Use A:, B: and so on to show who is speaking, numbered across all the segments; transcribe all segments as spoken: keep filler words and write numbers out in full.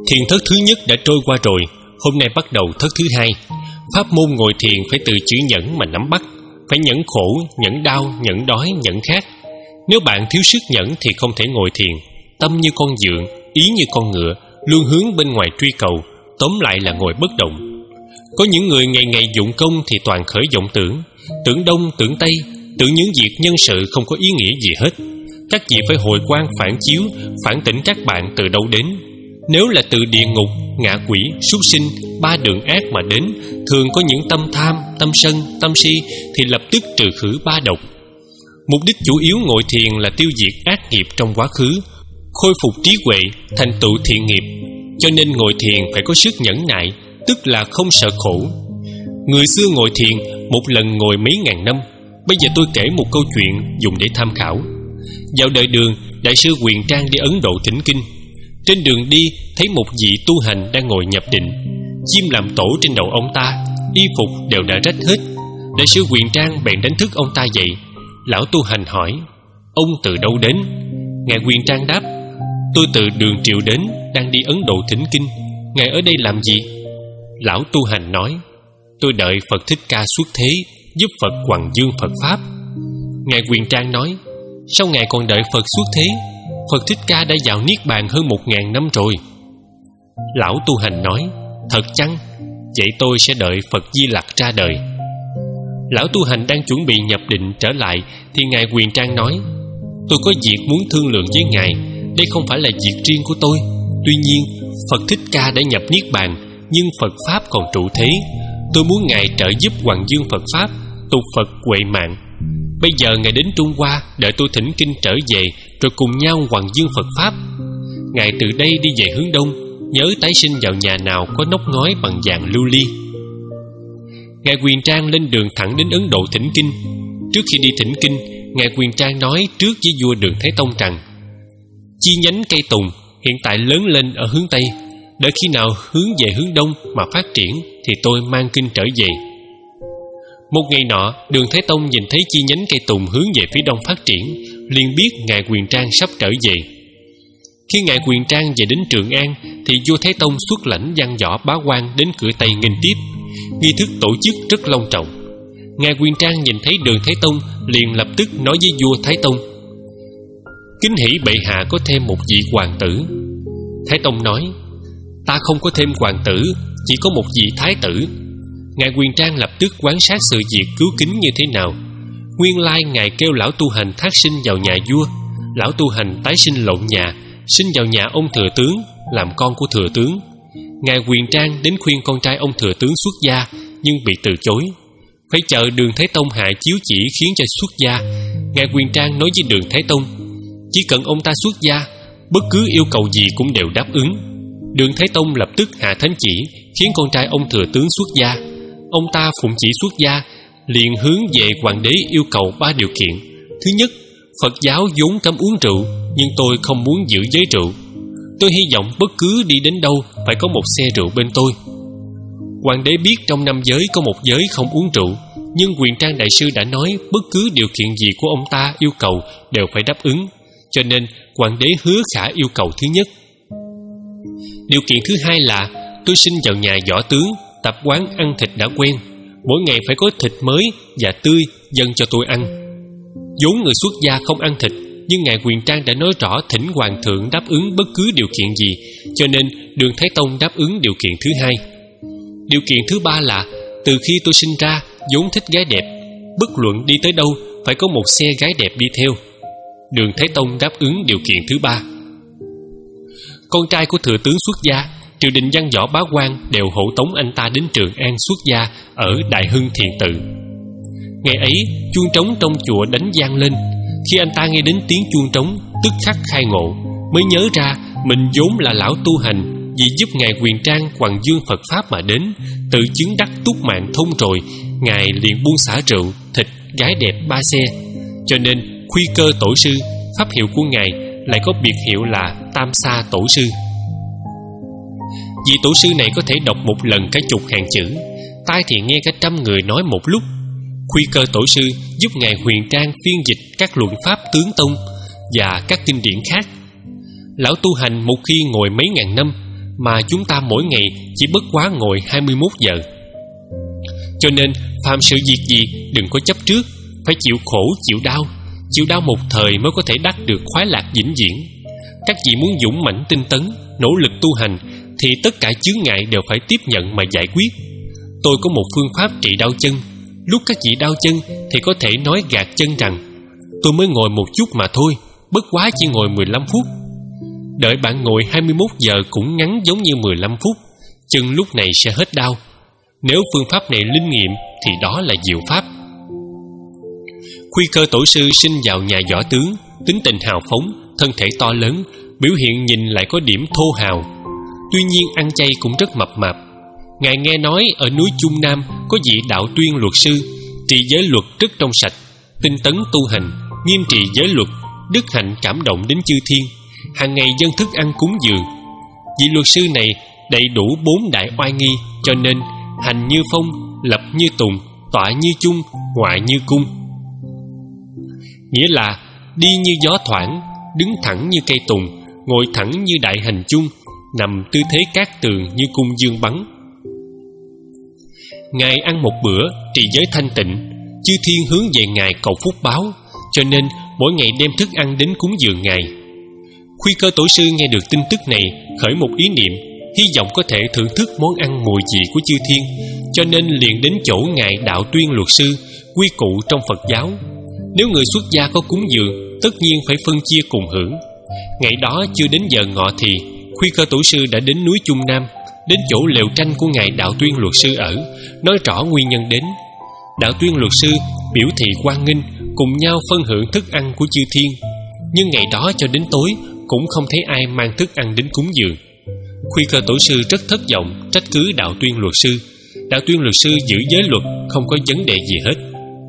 A: Thiền thất thứ nhất đã trôi qua rồi, hôm nay bắt đầu thất thứ hai. Pháp môn ngồi thiền phải từ chữ nhẫn mà nắm bắt, phải nhẫn khổ, nhẫn đau, nhẫn đói, nhẫn khát. Nếu bạn thiếu sức nhẫn thì không thể ngồi thiền. Tâm như con dượng, ý như con ngựa, luôn hướng bên ngoài truy cầu, tóm lại là ngồi bất động. Có những người ngày ngày dụng công thì toàn khởi vọng tưởng, tưởng đông, tưởng tây, tưởng những việc nhân sự không có ý nghĩa gì hết. Các vị phải hồi quang phản chiếu, phản tỉnh các bạn từ đâu đến. Nếu là từ địa ngục, ngạ quỷ, súc sinh, ba đường ác mà đến, thường có những tâm tham, tâm sân, tâm si thì lập tức trừ khử ba độc. Mục đích chủ yếu ngồi thiền là tiêu diệt ác nghiệp trong quá khứ, khôi phục trí huệ, thành tựu thiện nghiệp. Cho nên ngồi thiền phải có sức nhẫn nại, tức là không sợ khổ. Người xưa ngồi thiền một lần ngồi mấy ngàn năm. Bây giờ tôi kể một câu chuyện dùng để tham khảo. Vào đời Đường, Đại sư Huyền Trang đi Ấn Độ thỉnh kinh. Trên đường đi thấy một vị tu hành đang ngồi nhập định. Chim làm tổ trên đầu ông ta, y phục đều đã rách hết. Đại sư Huyền Trang bèn đánh thức ông ta dậy. Lão tu hành hỏi: ông từ đâu đến? Ngài Huyền Trang đáp: tôi từ Đường Triệu đến, đang đi Ấn Độ thỉnh kinh. Ngài ở đây làm gì? Lão tu hành nói: tôi đợi Phật Thích Ca xuất thế, giúp Phật hoằng dương Phật Pháp. Ngài Huyền Trang nói: sao ngài còn đợi Phật xuất thế? Phật Thích Ca đã vào Niết Bàn hơn một ngàn năm rồi. Lão tu hành nói: thật chăng? Vậy tôi sẽ đợi Phật Di Lặc ra đời. Lão tu hành đang chuẩn bị nhập định trở lại thì Ngài Huyền Trang nói: tôi có việc muốn thương lượng với ngài. Đây không phải là việc riêng của tôi. Tuy nhiên Phật Thích Ca đã nhập Niết Bàn, nhưng Phật Pháp còn trụ thế. Tôi muốn ngài trợ giúp hoằng dương Phật Pháp, tục Phật huệ mạng. Bây giờ ngài đến Trung Hoa, đợi tôi thỉnh kinh trở về, rồi cùng nhau hoằng dương Phật Pháp. Ngài từ đây đi về hướng đông, nhớ tái sinh vào nhà nào có nóc ngói bằng vàng lưu ly. Ngài Huyền Trang lên đường thẳng đến Ấn Độ thỉnh kinh. Trước khi đi thỉnh kinh, Ngài Huyền Trang nói trước với vua Đường Thái Tông rằng: chi nhánh cây tùng hiện tại lớn lên ở hướng Tây, đợi khi nào hướng về hướng Đông mà phát triển thì tôi mang kinh trở về. Một ngày nọ, Đường Thái Tông nhìn thấy chi nhánh cây tùng hướng về phía đông phát triển, liền biết Ngài Huyền Trang sắp trở về. Khi Ngài Huyền Trang về đến Trường An thì vua Thái Tông xuất lãnh văn võ bá quan đến cửa Tây nghênh tiếp. Nghi thức tổ chức rất long trọng. Ngài Huyền Trang nhìn thấy Đường Thái Tông liền lập tức nói với vua Thái Tông: kính hỷ bệ hạ có thêm một vị hoàng tử. Thái Tông nói: ta không có thêm hoàng tử, chỉ có một vị thái tử. Ngài Huyền Trang lập tức quan sát sự việc cứu kính như thế nào. Nguyên lai ngài kêu lão tu hành thác sinh vào nhà vua. Lão tu hành tái sinh lộn nhà, sinh vào nhà ông thừa tướng, làm con của thừa tướng. Ngài Huyền Trang đến khuyên con trai ông thừa tướng xuất gia, nhưng bị từ chối. Phải chờ Đường Thái Tông hạ chiếu chỉ khiến cho xuất gia. Ngài Huyền Trang nói với Đường Thái Tông: chỉ cần ông ta xuất gia, bất cứ yêu cầu gì cũng đều đáp ứng. Đường Thái Tông lập tức hạ thánh chỉ, khiến con trai ông thừa tướng xuất gia. Ông ta phụng chỉ xuất gia, liền hướng về hoàng đế yêu cầu ba điều kiện. Thứ nhất, Phật giáo vốn cấm uống rượu, nhưng tôi không muốn giữ giới rượu. Tôi hy vọng bất cứ đi đến đâu phải có một xe rượu bên tôi. Hoàng đế biết trong năm giới có một giới không uống rượu, nhưng Huyền Trang đại sư đã nói bất cứ điều kiện gì của ông ta yêu cầu đều phải đáp ứng, cho nên hoàng đế hứa khả yêu cầu thứ nhất. Điều kiện thứ hai là tôi sinh vào nhà võ tướng, tập quán ăn thịt đã quen, mỗi ngày phải có thịt mới và tươi dâng cho tôi ăn. Vốn người xuất gia không ăn thịt, nhưng Ngài Huyền Trang đã nói rõ thỉnh hoàng thượng đáp ứng bất cứ điều kiện gì, cho nên Đường Thái Tông đáp ứng điều kiện thứ hai. Điều kiện thứ ba là từ khi tôi sinh ra vốn thích gái đẹp, bất luận đi tới đâu phải có một xe gái đẹp đi theo. Đường Thái Tông đáp ứng điều kiện thứ ba. Con trai của thừa tướng xuất gia, triều đình văn võ bá quan đều hộ tống anh ta đến Trường An xuất gia ở Đại Hưng Thiền Tự. Ngày ấy, chuông trống trong chùa đánh vang lên. Khi anh ta nghe đến tiếng chuông trống, tức khắc khai ngộ, mới nhớ ra mình vốn là lão tu hành, vì giúp Ngài Huyền Trang hoằng dương Phật Pháp mà đến, tự chứng đắc túc mạng thông rồi, Ngài liền buông xả rượu, thịt, gái đẹp ba xe. Cho nên Khuy Cơ Tổ sư, pháp hiệu của Ngài lại có biệt hiệu là Tam Sa Tổ sư. Vị tổ sư này có thể đọc một lần cả chục hàng chữ, tai thì nghe cả trăm người nói một lúc. Khuy Cơ Tổ sư giúp Ngài Huyền Trang phiên dịch các luận pháp tướng tông và các kinh điển khác. Lão tu hành một khi ngồi mấy ngàn năm, mà chúng ta mỗi ngày chỉ bất quá ngồi hai mươi mốt giờ. Cho nên phàm sự việc gì đừng có chấp trước, phải chịu khổ chịu đau. Chịu đau một thời mới có thể đắc được khoái lạc vĩnh viễn. Các vị muốn dũng mãnh tinh tấn, nỗ lực tu hành, thì tất cả chướng ngại đều phải tiếp nhận mà giải quyết. Tôi có một phương pháp trị đau chân. Lúc các vị đau chân thì có thể nói gạt chân rằng: tôi mới ngồi một chút mà thôi, bất quá chỉ ngồi mười lăm phút. Đợi bạn ngồi hai mươi mốt giờ cũng ngắn giống như mười lăm phút, chân lúc này sẽ hết đau. Nếu phương pháp này linh nghiệm thì đó là diệu pháp. Khuy Cơ Tổ sư sinh vào nhà võ tướng, tính tình hào phóng, thân thể to lớn, biểu hiện nhìn lại có điểm thô hào. Tuy nhiên ăn chay cũng rất mập mạp. Ngài nghe nói ở núi Trung Nam có vị Đạo Tuyên luật sư, trị giới luật rất trong sạch, tinh tấn tu hành, nghiêm trì giới luật, đức hạnh cảm động đến chư thiên, hàng ngày dâng thức ăn cúng dường. Vị luật sư này đầy đủ bốn đại oai nghi, cho nên hành như phong, lập như tùng, tọa như chung, ngoại như cung. Nghĩa là đi như gió thoảng, đứng thẳng như cây tùng, ngồi thẳng như đại hành chung, nằm tư thế cát tường như cung dương bắn. Ngài ăn một bữa trì giới thanh tịnh, chư thiên hướng về Ngài cầu phúc báo, cho nên mỗi ngày đem thức ăn đến cúng dường Ngài. Khuy Cơ Tổ sư nghe được tin tức này, khởi một ý niệm, hy vọng có thể thưởng thức món ăn mùi vị của chư thiên, cho nên liền đến chỗ Ngài Đạo Tuyên luật sư, quy cụ trong Phật giáo. Nếu người xuất gia có cúng dường, tất nhiên phải phân chia cùng hưởng. Ngày đó chưa đến giờ ngọ thì Khuy Cơ Tổ sư đã đến núi Trung Nam, đến chỗ lều tranh của Ngài Đạo Tuyên luật sư ở, nói rõ nguyên nhân đến. Đạo Tuyên luật sư biểu thị hoan nghênh, cùng nhau phân hưởng thức ăn của chư thiên. Nhưng ngày đó cho đến tối cũng không thấy ai mang thức ăn đến cúng dường. Khuy Cơ Tổ sư rất thất vọng, trách cứ Đạo Tuyên luật sư. Đạo Tuyên luật sư giữ giới luật, không có vấn đề gì hết.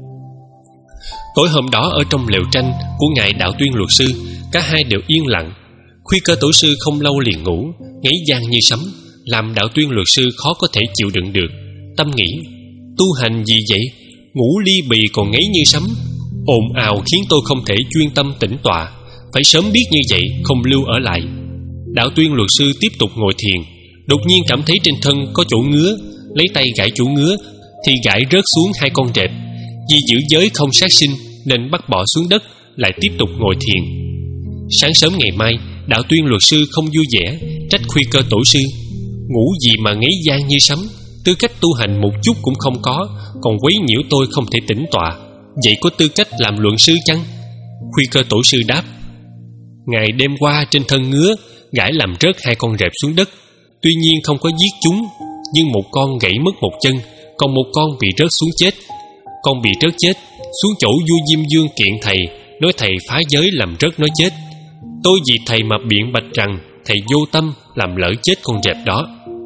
A: Tối hôm đó ở trong lều tranh của Ngài Đạo Tuyên luật sư, cả hai đều yên lặng. Khuy Cơ Tổ sư không lâu liền ngủ, ngáy vang như sấm, làm Đạo Tuyên luật sư khó có thể chịu đựng được. Tâm nghĩ: tu hành gì vậy? Ngủ ly bì còn ngáy như sấm, ồn ào khiến tôi không thể chuyên tâm tĩnh tọa. Phải sớm biết như vậy, không lưu ở lại. Đạo Tuyên luật sư tiếp tục ngồi thiền. Đột nhiên cảm thấy trên thân có chỗ ngứa, lấy tay gãi chỗ ngứa thì gãi rớt xuống hai con rệp. Vì giữ giới không sát sinh nên bắt bỏ xuống đất, lại tiếp tục ngồi thiền. Sáng sớm ngày mai, Đạo Tuyên luật sư không vui vẻ, trách Khuy Cơ Tổ sư: ngủ gì mà ngáy vang như sấm, tư cách tu hành một chút cũng không có, còn quấy nhiễu tôi không thể tĩnh tọa, vậy có tư cách làm luận sư chăng? Khuy Cơ Tổ sư đáp: Ngài đêm qua trên thân ngứa, gãi làm rớt hai con rệp xuống đất, tuy nhiên không có giết chúng, nhưng một con gãy mất một chân, còn một con bị rớt xuống chết. Con bị rớt chết xuống chỗ vua Diêm Vương kiện thầy, nói thầy phá giới làm rớt nó chết. Tôi vì thầy mà biện bạch rằng thầy vô tâm làm lỡ chết con rệp đó.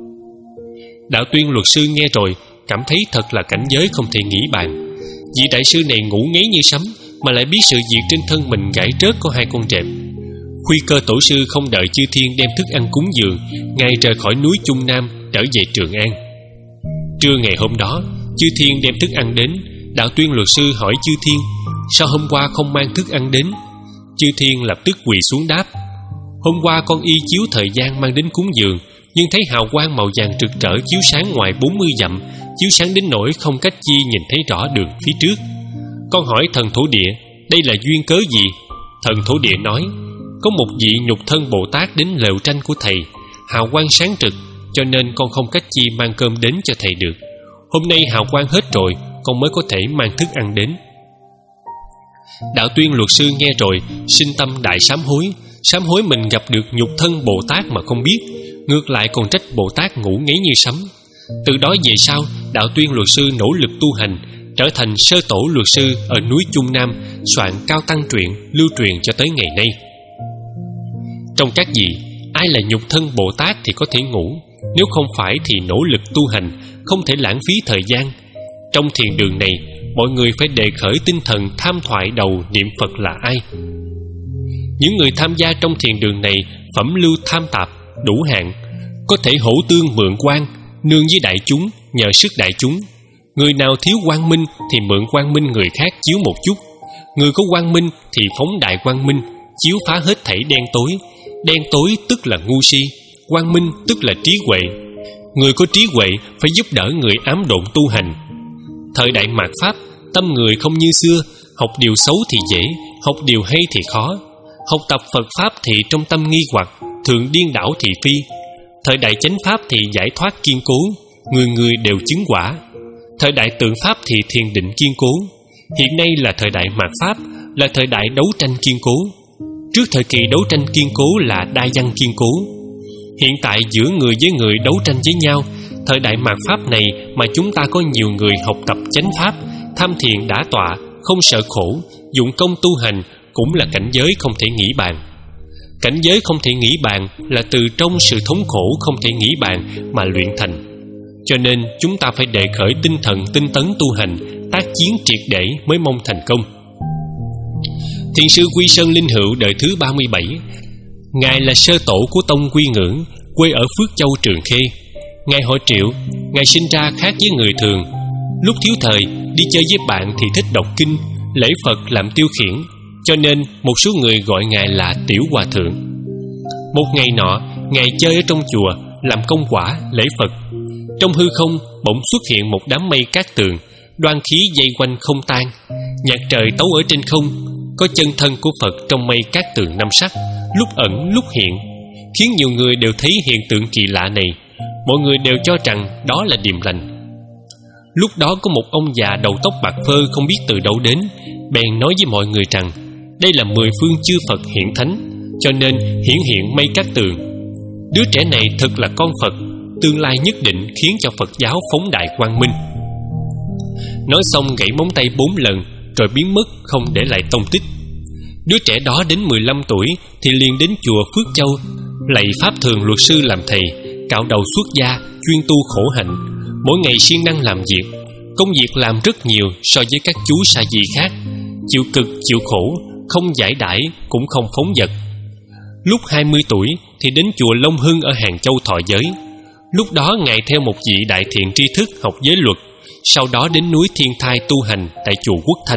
A: Đạo Tuyên luật sư nghe rồi cảm thấy thật là cảnh giới không thể nghĩ bàn. Vị đại sư này ngủ ngáy như sấm mà lại biết sự việc trên thân mình gãy rớt có hai con rệp. Khuy Cơ Tổ sư không đợi chư thiên đem thức ăn cúng dường, Ngài rời khỏi núi Trung Nam trở về Trường An. Trưa ngày hôm đó, chư thiên đem thức ăn đến. Đạo Tuyên luật sư hỏi chư thiên: sao hôm qua không mang thức ăn đến? Chư thiên lập tức quỳ xuống đáp: hôm qua con y chiếu thời gian mang đến cúng dường, nhưng thấy hào quang màu vàng rực rỡ chiếu sáng ngoài bốn mươi dặm, chiếu sáng đến nỗi không cách chi nhìn thấy rõ đường phía trước. Con hỏi thần thổ địa: đây là duyên cớ gì? Thần thổ địa nói: có một vị nhục thân Bồ Tát đến lều tranh của thầy, hào quang sáng trực, cho nên con không cách chi mang cơm đến cho thầy được. Hôm nay hào quang hết rồi, con mới có thể mang thức ăn đến. Đạo Tuyên luật sư nghe rồi sinh tâm đại sám hối, sám hối mình gặp được nhục thân Bồ Tát mà không biết, ngược lại còn trách Bồ Tát ngủ ngáy như sấm. Từ đó về sau, Đạo Tuyên luật sư nỗ lực tu hành, trở thành sơ tổ luật sư ở núi Trung Nam, soạn cao tăng truyện lưu truyền cho tới ngày nay. Trong các vị, ai là nhục thân Bồ Tát thì có thể ngủ, nếu không phải thì nỗ lực tu hành, không thể lãng phí thời gian. Trong thiền đường này, mọi người phải đề khởi tinh thần tham thoại đầu niệm Phật là ai. Những người tham gia trong thiền đường này phẩm lưu tham tạp đủ hạn, có thể hỗ tương mượn quang, nương với đại chúng, nhờ sức đại chúng. Người nào thiếu quang minh thì mượn quang minh người khác chiếu một chút, người có quang minh thì phóng đại quang minh, chiếu phá hết thảy đen tối. Đen tối tức là ngu si, Quang minh tức là trí huệ. Người có trí huệ phải giúp đỡ người ám độn tu hành. Thời đại mạt Pháp, tâm người không như xưa, học điều xấu thì dễ, học điều hay thì khó. Học tập Phật Pháp thì trong tâm nghi hoặc, thường điên đảo thị phi. Thời đại chánh Pháp thì giải thoát kiên cố, người người đều chứng quả. Thời đại tượng Pháp thì thiền định kiên cố. Hiện nay là thời đại mạt Pháp, là thời đại đấu tranh kiên cố. Trước thời kỳ đấu tranh kiên cố là đa văn kiên cố. Hiện tại giữa người với người đấu tranh với nhau. Thời đại mạt Pháp này mà chúng ta có nhiều người học tập chánh Pháp, tham thiền đã tọa, không sợ khổ, dụng công tu hành, cũng là cảnh giới không thể nghĩ bàn. Cảnh giới không thể nghĩ bàn là từ trong sự thống khổ không thể nghĩ bàn mà luyện thành. Cho nên chúng ta phải đề khởi tinh thần tinh tấn tu hành, tác chiến triệt để mới mong thành công. Thiền sư Quy Sơn Linh Hữu đời thứ ba mươi bảy. Ngài là sơ tổ của tông Quy Ngưỡng, quê ở Phước Châu Trường Khê. Ngài họ Triệu. Ngài sinh ra khác với người thường. Lúc thiếu thời, đi chơi với bạn thì thích đọc kinh, lễ Phật làm tiêu khiển, cho nên một số người gọi Ngài là Tiểu Hòa Thượng. Một ngày nọ, Ngài chơi ở trong chùa, làm công quả, lễ Phật. Trong hư không bỗng xuất hiện một đám mây cát tường, đoan khí dây quanh không tan. Nhạc trời tấu ở trên không, có chân thân của Phật trong mây cát tường năm sắc, lúc ẩn lúc hiện, khiến nhiều người đều thấy hiện tượng kỳ lạ này. Mọi người đều cho rằng đó là điềm lành. Lúc đó có một ông già đầu tóc bạc phơ không biết từ đâu đến, bèn nói với mọi người rằng đây là mười phương chư Phật hiện thánh, cho nên hiển hiện mây cát tường. Đứa trẻ này thật là con Phật, tương lai nhất định khiến cho Phật giáo phóng đại quang minh. Nói xong gãy móng tay bốn lần, rồi biến mất không để lại tông tích. Đứa trẻ đó đến mười lăm tuổi thì liền đến chùa Phước Châu, lạy Pháp Thường luật sư làm thầy, cạo đầu xuất gia, chuyên tu khổ hạnh, mỗi ngày siêng năng làm việc. Công việc làm rất nhiều so với các chú sa di khác, chịu cực chịu khổ, không giải đãi cũng không phóng dật. Lúc hai mươi tuổi thì đến chùa Long Hưng ở Hàng Châu thọ giới. Lúc đó Ngài theo một vị đại thiện tri thức học giới luật, sau đó đến núi Thiên Thai tu hành tại chùa Quốc Thanh.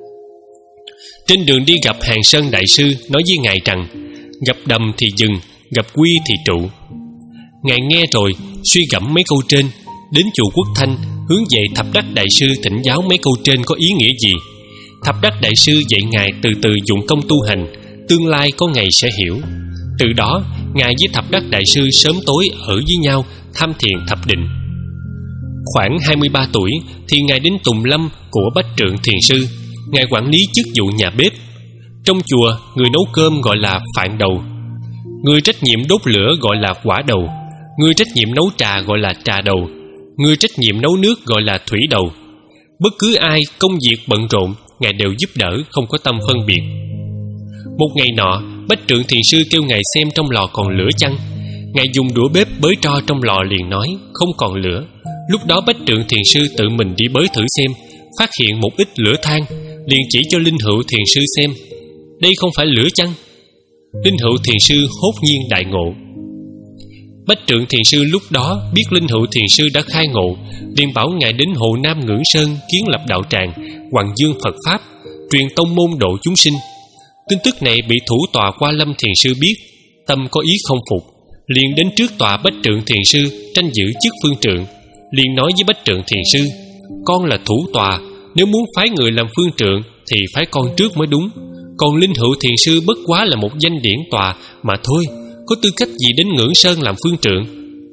A: Trên đường đi gặp Hàng Sơn Đại Sư nói với Ngài rằng gặp đầm thì dừng, gặp quy thì trụ. Ngài nghe rồi suy gẫm mấy câu trên, đến chùa Quốc Thanh hướng về Thập Đắc Đại Sư thỉnh giáo mấy câu trên có ý nghĩa gì. Thập Đắc Đại Sư dạy Ngài từ từ dụng công tu hành, tương lai có ngày sẽ hiểu. Từ đó Ngài với Thập Đắc Đại Sư sớm tối ở với nhau tham thiền thập định. Khoảng hai mươi ba tuổi thì Ngài đến Tùng Lâm của Bách Trượng Thiền Sư. Ngài quản lý chức vụ nhà bếp. Trong chùa, người nấu cơm gọi là Phạn Đầu, người trách nhiệm đốt lửa gọi là Quả Đầu, người trách nhiệm nấu trà gọi là Trà Đầu, người trách nhiệm nấu nước gọi là Thủy Đầu. Bất cứ ai công việc bận rộn, Ngài đều giúp đỡ, không có tâm phân biệt. Một ngày nọ, Bách Trượng Thiền Sư kêu Ngài xem trong lò còn lửa chăng. Ngài dùng đũa bếp bới tro trong lò liền nói không còn lửa. Lúc đó Bách Trượng Thiền Sư tự mình đi bới thử xem, phát hiện một ít lửa than, liền chỉ cho Linh Hữu Thiền Sư xem. Đây không phải lửa chăng? Linh Hữu Thiền Sư hốt nhiên đại ngộ. Bách Trượng Thiền Sư lúc đó biết Linh Hữu Thiền Sư đã khai ngộ, liền bảo Ngài đến Hồ Nam Ngưỡng Sơn kiến lập đạo tràng, hoàng dương Phật Pháp, truyền tông môn độ chúng sinh. Tin tức này bị thủ tọa Qua Lâm Thiền Sư biết, tâm có ý không phục, liền đến trước tọa Bách Trượng Thiền Sư tranh giữ chức phương trượng. Liền nói với Bách Trượng Thiền Sư: con là thủ tọa, nếu muốn phái người làm phương trượng thì phái con trước mới đúng. Còn Linh Hữu Thiền Sư bất quá là một danh điển tọa mà thôi, có tư cách gì đến Ngưỡng Sơn làm phương trượng?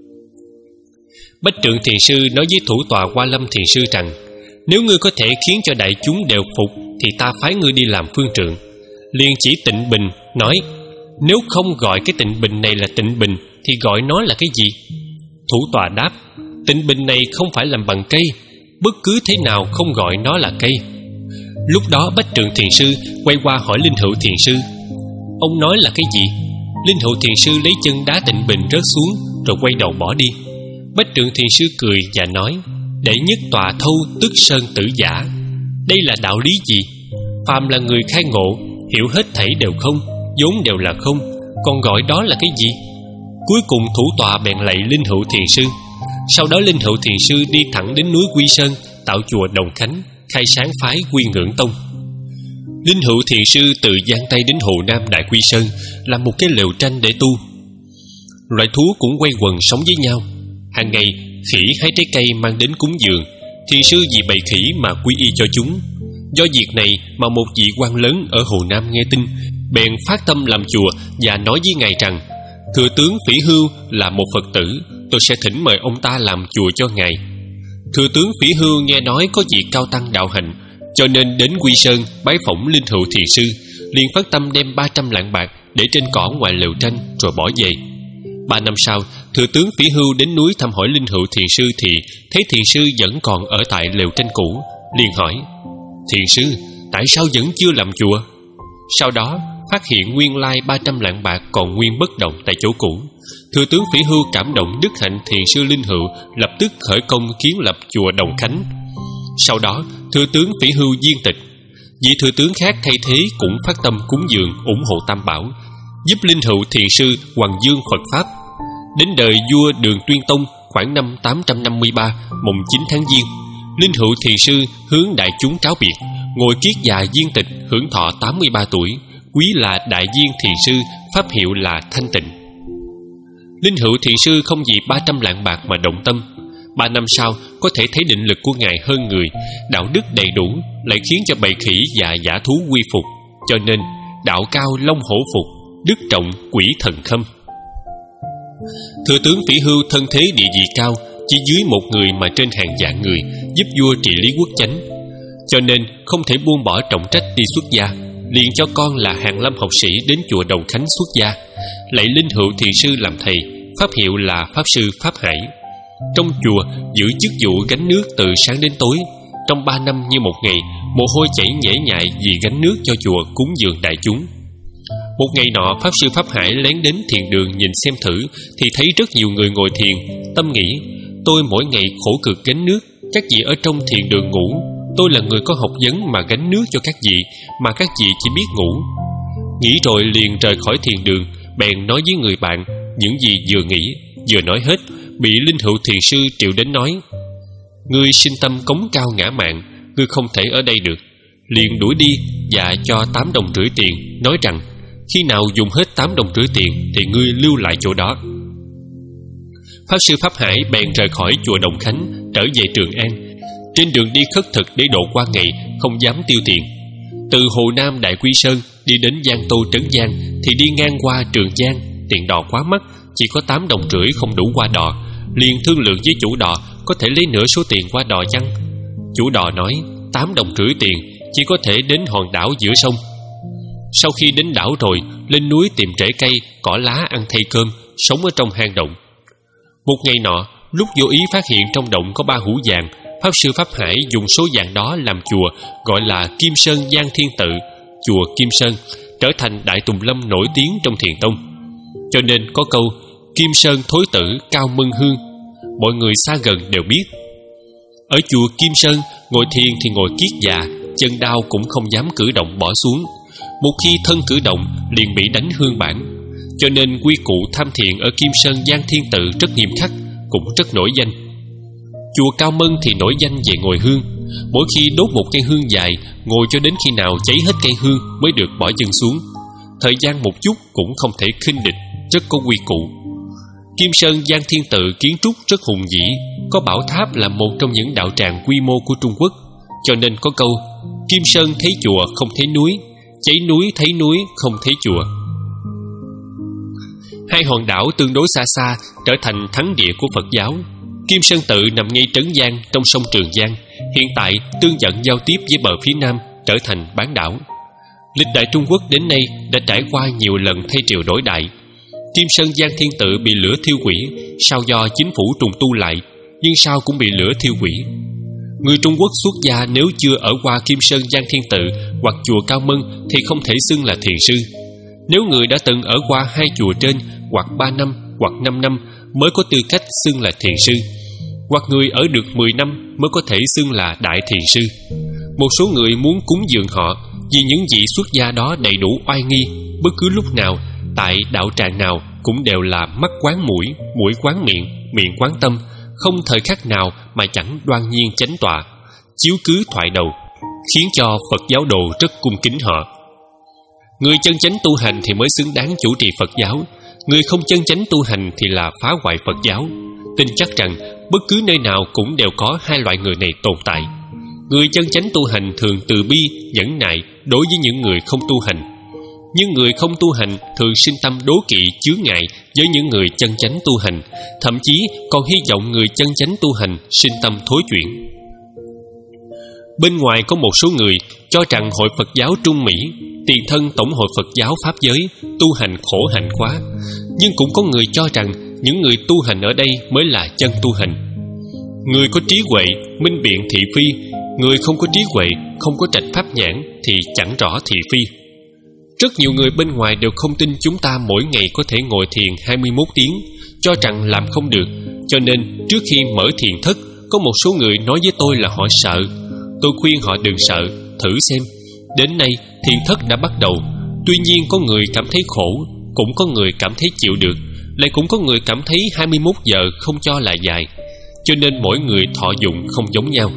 A: Bách Trượng Thiền Sư nói với thủ tọa Qua Lâm Thiền Sư rằng: nếu ngươi có thể khiến cho đại chúng đều phục thì ta phái ngươi đi làm phương trượng. Liền chỉ Tịnh Bình nói: nếu không gọi cái Tịnh Bình này là Tịnh Bình thì gọi nó là cái gì? Thủ tọa đáp: Tịnh Bình này không phải làm bằng cây, bất cứ thế nào không gọi nó là cây. Lúc đó Bách Trượng Thiền Sư quay qua hỏi Linh Hữu Thiền Sư: ông nói là cái gì? Linh Hữu Thiền Sư lấy chân đá Tịnh Bình rớt xuống, rồi quay đầu bỏ đi. Bách Trượng Thiền Sư cười và nói: đệ nhất tòa thâu tức sơn tử giả. Đây là đạo lý gì? Phàm là người khai ngộ, hiểu hết thảy đều không, vốn đều là không, còn gọi đó là cái gì? Cuối cùng thủ tọa bèn lạy Linh Hữu Thiền Sư. Sau đó Linh Hữu Thiền Sư đi thẳng đến núi Quy Sơn, tạo chùa Đồng Khánh, khai sáng phái Quy Ngưỡng Tông. Linh Hữu Thiền Sư từ Giang Tây đến Hồ Nam Đại Quy Sơn làm một cái lều tranh để tu. Loài thú cũng quay quần sống với nhau. Hàng ngày khỉ hái trái cây mang đến cúng dường. Thiền sư vì bầy khỉ mà quy y cho chúng. Do việc này mà một vị quan lớn ở Hồ Nam nghe tin, bèn phát tâm làm chùa và nói với ngài rằng: Thừa tướng Phỉ Hưu là một Phật tử, tôi sẽ thỉnh mời ông ta làm chùa cho ngài. Thừa tướng Phỉ Hưu nghe nói có vị cao tăng đạo hạnh, cho nên đến Quy Sơn bái phỏng Linh Hữu Thiền sư, liền phát tâm đem ba trăm lạng bạc để trên cỏ ngoài lều tranh rồi bỏ về. Ba năm sau, thừa tướng Phỉ Hưu đến núi thăm hỏi Linh Hữu Thiền sư thì thấy thiền sư vẫn còn ở tại lều tranh cũ, liền hỏi: Thiền sư, tại sao vẫn chưa làm chùa? Sau đó phát hiện nguyên lai ba trăm lạng bạc còn nguyên bất động tại chỗ cũ. Thừa tướng Phỉ Hưu cảm động đức hạnh thiền sư Linh Hữu, lập tức khởi công kiến lập chùa Đồng Khánh. Sau đó thừa tướng Phỉ Hưu viên tịch, vị thừa tướng khác thay thế cũng phát tâm cúng dường ủng hộ Tam Bảo, giúp Linh Hữu Thiền sư hoằng dương Phật pháp. Đến đời vua Đường Tuyên Tông khoảng năm tám trăm năm mươi ba, mùng chín tháng Giêng, Linh Hữu Thiền sư hướng đại chúng cáo biệt, ngồi kiết già viên tịch, hưởng thọ tám mươi ba tuổi, quý là Đại Viên Thiền sư, pháp hiệu là Thanh Tịnh. Linh Hữu Thiền sư không vì ba trăm lạng bạc mà động tâm. Ba năm sau có thể thấy định lực của ngài hơn người, đạo đức đầy đủ, lại khiến cho bầy khỉ và dã thú quy phục. Cho nên đạo cao long hổ phục, đức trọng quỷ thần khâm. Thừa tướng Phỉ Hưu thân thế địa vị cao, chỉ dưới một người mà trên hàng vạn người, giúp vua trị lý quốc chánh. Cho nên không thể buông bỏ trọng trách đi xuất gia, liền cho con là Hàn Lâm học sĩ đến chùa Đồng Khánh xuất gia, lạy Linh Hữu Thiền sư làm thầy, pháp hiệu là Pháp sư Pháp Hải. Trong chùa giữ chức vụ gánh nước từ sáng đến tối. Trong ba năm như một ngày, mồ hôi chảy nhễ nhại vì gánh nước cho chùa cúng dường đại chúng. Một ngày nọ, Pháp sư Pháp Hải lén đến thiền đường nhìn xem thử, thì thấy rất nhiều người ngồi thiền. Tâm nghĩ: tôi mỗi ngày khổ cực gánh nước, các vị ở trong thiền đường ngủ. Tôi là người có học vấn mà gánh nước cho các vị, mà các vị chỉ biết ngủ. Nghĩ rồi liền rời khỏi thiền đường, bèn nói với người bạn. Những gì vừa nghĩ vừa nói hết, bị Linh Hữu Thiền sư triệu đến nói: ngươi sinh tâm cống cao ngã mạn, ngươi không thể ở đây được. Liền đuổi đi và cho tám đồng rưỡi tiền, nói rằng khi nào dùng hết tám đồng rưỡi tiền thì ngươi lưu lại chỗ đó. Pháp sư Pháp Hải bèn rời khỏi chùa Đồng Khánh, trở về Trường An. Trên đường đi khất thực để độ qua ngày, không dám tiêu tiền. Từ Hồ Nam Đại Quy Sơn đi đến Giang Tô Trấn Giang thì đi ngang qua Trường Giang, tiền đò quá mắc, chỉ có tám đồng rưỡi không đủ qua đò. Liền thương lượng với chủ đò có thể lấy nửa số tiền qua đò chăng. Chủ đò nói tám đồng rưỡi tiền chỉ có thể đến hòn đảo giữa sông. Sau khi đến đảo rồi, lên núi tìm rễ cây, cỏ lá ăn thay cơm, sống ở trong hang động. Một ngày nọ, lúc vô ý phát hiện trong động có ba hũ vàng, Pháp sư Pháp Hải dùng số vàng đó làm chùa, gọi là Kim Sơn Giang Thiên Tự, chùa Kim Sơn, trở thành Đại Tùng Lâm nổi tiếng trong Thiền Tông. Cho nên có câu Kim Sơn Thối Tử Cao Mân Hương, mọi người xa gần đều biết. Ở chùa Kim Sơn, ngồi thiền thì ngồi kiết già, chân đau cũng không dám cử động bỏ xuống. Một khi thân cử động liền bị đánh hương bản. Cho nên quy củ tham thiền ở Kim Sơn Giang Thiên Tự rất nghiêm khắc, cũng rất nổi danh. Chùa Cao Mân thì nổi danh về ngồi hương. Mỗi khi đốt một cây hương dài, ngồi cho đến khi nào cháy hết cây hương mới được bỏ chân xuống. Thời gian một chút cũng không thể khinh địch, rất có quy củ. Kim Sơn Giang Thiên Tự kiến trúc rất hùng vĩ, có bảo tháp là một trong những đạo tràng quy mô của Trung Quốc. Cho nên có câu Kim Sơn thấy chùa không thấy núi, cháy núi thấy núi không thấy chùa. Hai hòn đảo tương đối xa xa trở thành thắng địa của Phật giáo. Kim Sơn Tự nằm ngay trấn Giang trong sông Trường Giang, hiện tại tương dẫn giao tiếp với bờ phía nam, trở thành bán đảo. Lịch đại Trung Quốc đến nay đã trải qua nhiều lần thay triều đổi đại. Kim Sơn Giang Thiên Tự bị lửa thiêu hủy, sau do chính phủ trùng tu lại, nhưng sau cũng bị lửa thiêu hủy. Người Trung Quốc xuất gia nếu chưa ở qua Kim Sơn Giang Thiên Tự hoặc chùa Cao Mân thì không thể xưng là thiền sư. Nếu người đã từng ở qua hai chùa trên hoặc ba năm hoặc năm năm mới có tư cách xưng là thiền sư, hoặc người ở được mười năm mới có thể xưng là đại thiền sư. Một số người muốn cúng dường họ vì những vị xuất gia đó đầy đủ oai nghi, bất cứ lúc nào tại đạo tràng nào cũng đều là mắt quán mũi, mũi quán miệng, miệng quán tâm, không thời khắc nào mà chẳng đoan nhiên chánh tọa, chiếu cứ thoại đầu, khiến cho Phật giáo đồ rất cung kính họ. Người chân chánh tu hành thì mới xứng đáng chủ trì Phật giáo. Người không chân chánh tu hành thì là phá hoại Phật giáo. Tin chắc rằng bất cứ nơi nào cũng đều có hai loại người này tồn tại. Người chân chánh tu hành thường từ bi, nhẫn nại đối với những người không tu hành. Nhưng người không tu hành thường sinh tâm đố kỵ, chướng ngại với những người chân chánh tu hành, thậm chí còn hy vọng người chân chánh tu hành sinh tâm thối chuyển. Bên ngoài có một số người cho rằng Hội Phật giáo Trung Mỹ, tiền thân Tổng hội Phật giáo Pháp giới, tu hành khổ hạnh quá. Nhưng cũng có người cho rằng những người tu hành ở đây mới là chân tu hành. Người có trí huệ, minh biện thị phi. Người không có trí huệ, không có trạch pháp nhãn thì chẳng rõ thị phi. Rất nhiều người bên ngoài đều không tin chúng ta mỗi ngày có thể ngồi thiền hai mươi mốt tiếng, cho rằng làm không được. Cho nên trước khi mở thiền thất, có một số người nói với tôi là họ sợ. Tôi khuyên họ đừng sợ, thử xem. Đến nay thiền thất đã bắt đầu. Tuy nhiên có người cảm thấy khổ, cũng có người cảm thấy chịu được, lại cũng có người cảm thấy hai mươi mốt giờ không cho là dài. Cho nên mỗi người thọ dụng không giống nhau.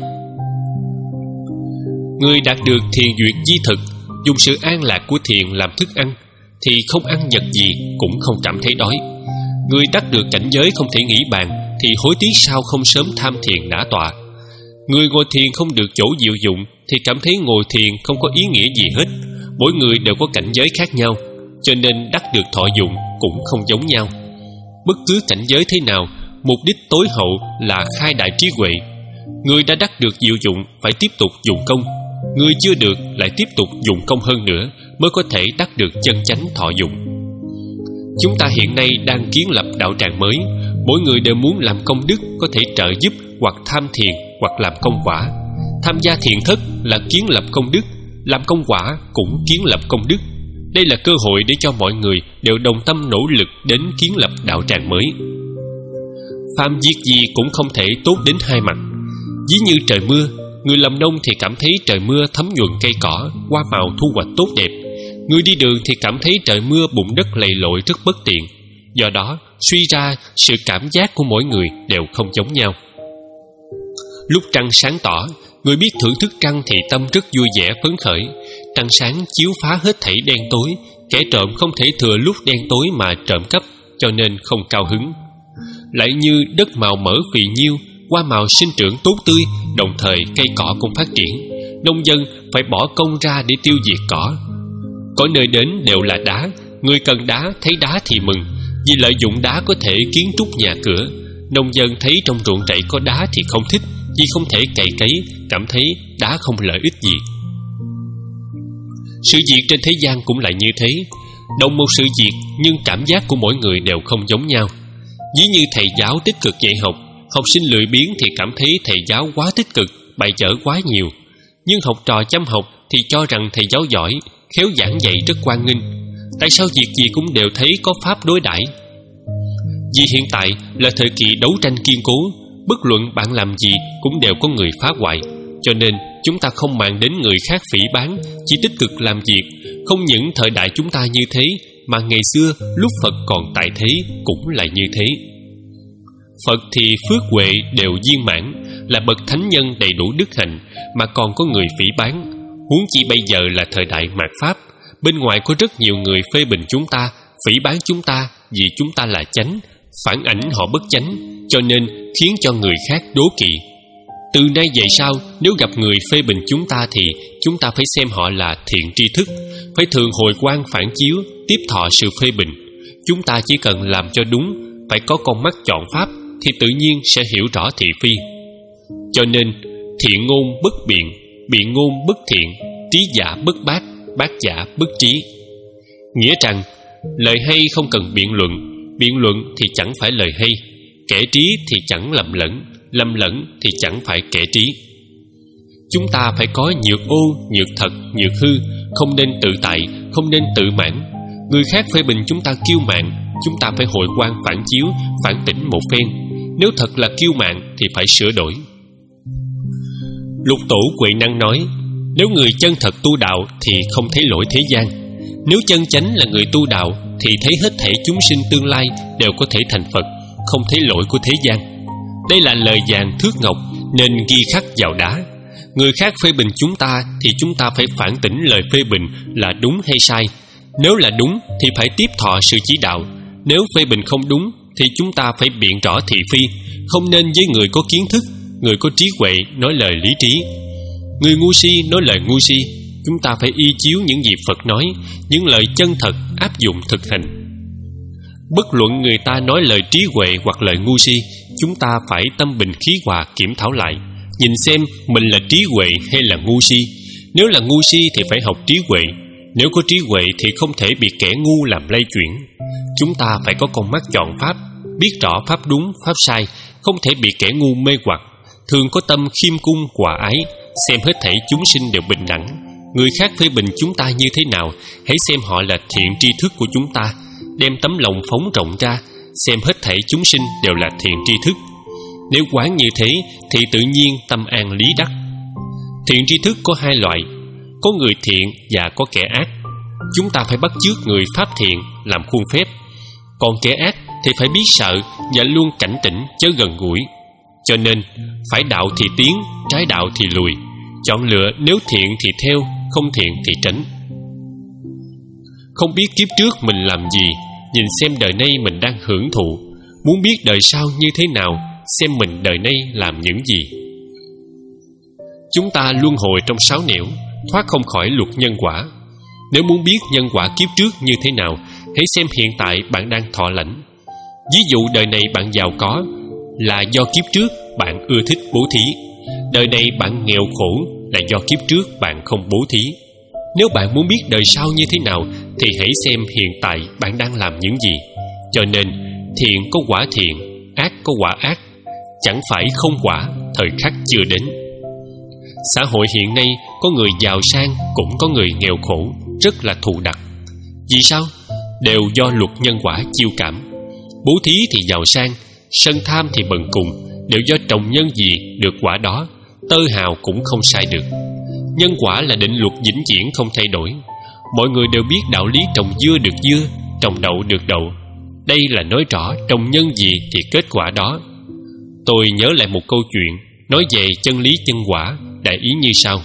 A: Người đạt được thiền duyệt di thực, dùng sự an lạc của thiền làm thức ăn, thì không ăn vật gì cũng không cảm thấy đói. Người đắc được cảnh giới không thể nghĩ bàn, thì hối tiếc sao không sớm tham thiền đả tọa. Người ngồi thiền không được chỗ diệu dụng, thì cảm thấy ngồi thiền không có ý nghĩa gì hết. Mỗi người đều có cảnh giới khác nhau, cho nên đắc được thọ dụng cũng không giống nhau. Bất cứ cảnh giới thế nào, mục đích tối hậu là khai đại trí huệ. Người đã đắc được diệu dụng phải tiếp tục dụng công, người chưa được lại tiếp tục dụng công hơn nữa mới có thể đắc được chân chánh thọ dụng. Chúng ta hiện nay đang kiến lập đạo tràng mới. Mỗi người đều muốn làm công đức có thể trợ giúp hoặc tham thiền hoặc làm công quả. Tham gia thiền thất là kiến lập công đức, làm công quả cũng kiến lập công đức. Đây là cơ hội để cho mọi người đều đồng tâm nỗ lực đến kiến lập đạo tràng mới. Phàm việc gì cũng không thể tốt đến hai mặt. Ví như trời mưa, người làm nông thì cảm thấy trời mưa thấm nhuần cây cỏ, hoa màu thu hoạch tốt đẹp. Người đi đường thì cảm thấy trời mưa bùn đất lầy lội rất bất tiện. Do đó, suy ra sự cảm giác của mỗi người đều không giống nhau. Lúc trăng sáng tỏ, người biết thưởng thức trăng thì tâm rất vui vẻ phấn khởi. Trăng sáng chiếu phá hết thảy đen tối, kẻ trộm không thể thừa lúc đen tối mà trộm cắp, cho nên không cao hứng. Lại như đất màu mỡ phì nhiêu, hoa màu sinh trưởng tốt tươi, đồng thời cây cỏ cũng phát triển. Nông dân phải bỏ công ra để tiêu diệt cỏ. Có nơi đến đều là đá, người cần đá thấy đá thì mừng, vì lợi dụng đá có thể kiến trúc nhà cửa. Nông dân thấy trong ruộng rẫy có đá thì không thích, vì không thể cày cấy, cảm thấy đá không lợi ích gì. Sự việc trên thế gian cũng lại như thế. Đồng một sự việc nhưng cảm giác của mỗi người đều không giống nhau. Ví như thầy giáo tích cực dạy học, học sinh lười biếng thì cảm thấy thầy giáo quá tích cực, bài vở quá nhiều. Nhưng học trò chăm học thì cho rằng thầy giáo giỏi, khéo giảng dạy rất quan nghênh. Tại sao việc gì cũng đều thấy có pháp đối đãi? Vì hiện tại là thời kỳ đấu tranh kiên cố, bất luận bạn làm gì cũng đều có người phá hoại. Cho nên chúng ta không màng đến người khác phỉ báng, chỉ tích cực làm việc. Không những thời đại chúng ta như thế, mà ngày xưa lúc Phật còn tại thế cũng là như thế. Phật thì phước huệ đều viên mãn, là bậc thánh nhân đầy đủ đức hạnh, mà còn có người phỉ báng. Huống chi bây giờ là thời đại mạt Pháp, bên ngoài có rất nhiều người phê bình chúng ta, phỉ báng chúng ta vì chúng ta là chánh, phản ảnh họ bất chánh, cho nên khiến cho người khác đố kỵ. Từ nay về sau, nếu gặp người phê bình chúng ta thì chúng ta phải xem họ là thiện tri thức, phải thường hồi quan phản chiếu, tiếp thọ sự phê bình. Chúng ta chỉ cần làm cho đúng, phải có con mắt chọn pháp, thì tự nhiên sẽ hiểu rõ thị phi. Cho nên, thiện ngôn bất biện, biện ngôn bất thiện, trí giả bất bác, bác giả bất trí. Nghĩa rằng, lời hay không cần biện luận, biện luận thì chẳng phải lời hay, kẻ trí thì chẳng lầm lẫn, lầm lẫn thì chẳng phải kẻ trí. Chúng ta phải có nhược ô, nhược thật, nhược hư, không nên tự tại, không nên tự mãn. Người khác phê bình chúng ta kiêu mạn, chúng ta phải hồi quan phản chiếu, phản tỉnh một phen. Nếu thật là kiêu mạn thì phải sửa đổi. Lục Tổ Huệ Năng nói, nếu người chân thật tu đạo thì không thấy lỗi thế gian. Nếu chân chánh là người tu đạo thì thấy hết thảy chúng sinh tương lai đều có thể thành Phật, không thấy lỗi của thế gian. Đây là lời vàng thước ngọc nên ghi khắc vào đá. Người khác phê bình chúng ta thì chúng ta phải phản tỉnh lời phê bình là đúng hay sai. Nếu là đúng thì phải tiếp thọ sự chỉ đạo, Nếu phê bình không đúng thì chúng ta phải biện rõ thị phi, không nên với người có kiến thức, người có trí huệ nói lời lý trí. Người ngu si nói lời ngu si. Chúng ta phải y chiếu những gì Phật nói, những lời chân thật áp dụng thực hành. Bất luận người ta nói lời trí huệ hoặc lời ngu si, chúng ta phải tâm bình khí hòa kiểm thảo lại, nhìn xem mình là trí huệ hay là ngu si. Nếu là ngu si thì phải học trí huệ, nếu có trí huệ thì không thể bị kẻ ngu làm lay chuyển. Chúng ta phải có con mắt chọn pháp, biết rõ pháp đúng, pháp sai, không thể bị kẻ ngu mê hoặc. Thường có tâm khiêm cung, hòa ái, xem hết thảy chúng sinh đều bình đẳng. Người khác phê bình chúng ta như thế nào, hãy xem họ là thiện tri thức của chúng ta, đem tấm lòng phóng rộng ra, xem hết thảy chúng sinh đều là thiện tri thức. Nếu quán như thế thì tự nhiên tâm an lý đắc. Thiện tri thức có hai loại, có người thiện và có kẻ ác. Chúng ta phải bắt chước người pháp thiện làm khuôn phép, còn kẻ ác thì phải biết sợ và luôn cảnh tỉnh chớ gần gũi. Cho nên phải đạo thì tiến, trái đạo thì lùi. Chọn lựa, nếu thiện thì theo, không thiện thì tránh. Không biết kiếp trước mình làm gì, nhìn xem đời nay mình đang hưởng thụ. Muốn biết đời sau như thế nào, xem mình đời nay làm những gì. Chúng ta luân hồi trong sáu nẻo, thoát không khỏi luật nhân quả. Nếu muốn biết nhân quả kiếp trước như thế nào, hãy xem hiện tại bạn đang thọ lãnh. Ví dụ đời này bạn giàu có là do kiếp trước bạn ưa thích bố thí. Đời này bạn nghèo khổ là do kiếp trước bạn không bố thí. Nếu bạn muốn biết đời sau như thế nào thì hãy xem hiện tại bạn đang làm những gì. Cho nên thiện có quả thiện, ác có quả ác, chẳng phải không quả, thời khắc chưa đến. Xã hội hiện nay có người giàu sang cũng có người nghèo khổ, rất là thù đặc. Vì sao? Đều do luật nhân quả chiêu cảm. Bố thí thì giàu sang, sân tham thì bần cùng, đều do trồng nhân gì được quả đó, tơ hào cũng không sai được. Nhân quả là định luật vĩnh viễn không thay đổi. Mọi người đều biết đạo lý trồng dưa được dưa, trồng đậu được đậu. Đây là nói rõ trồng nhân gì thì kết quả đó. Tôi nhớ lại một câu chuyện nói về chân lý nhân quả, đại ý như sau.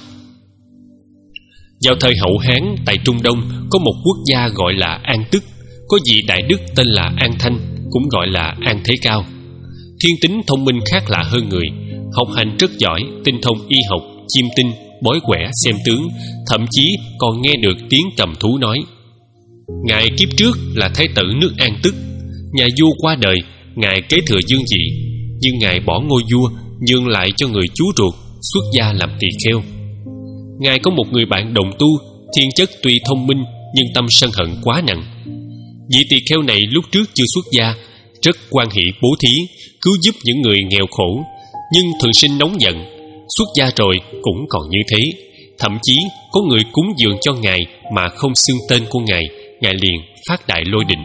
A: Vào thời Hậu Hán, tại Trung Đông có một quốc gia gọi là An Tức, có vị đại đức tên là An Thanh, cũng gọi là An Thế Cao. Thiên tính thông minh khác lạ hơn người, học hành rất giỏi, tinh thông y học, chiêm tinh, bói quẻ, xem tướng, thậm chí còn nghe được tiếng cầm thú nói. Ngài kiếp trước là thái tử nước An Tức. Nhà vua qua đời, ngài kế thừa dương vị, nhưng ngài bỏ ngôi vua, nhường lại cho người chú ruột xuất gia làm tỳ kheo. Ngài có một người bạn đồng tu, thiên chất tuy thông minh nhưng tâm sân hận quá nặng. Vị tỳ kheo này lúc trước chưa xuất gia, rất hoan hỷ bố thí, cứu giúp những người nghèo khổ, nhưng thường sinh nóng giận. Xuất gia rồi cũng còn như thế. Thậm chí có người cúng dường cho ngài mà không xưng tên của ngài, ngài liền phát đại lôi đình.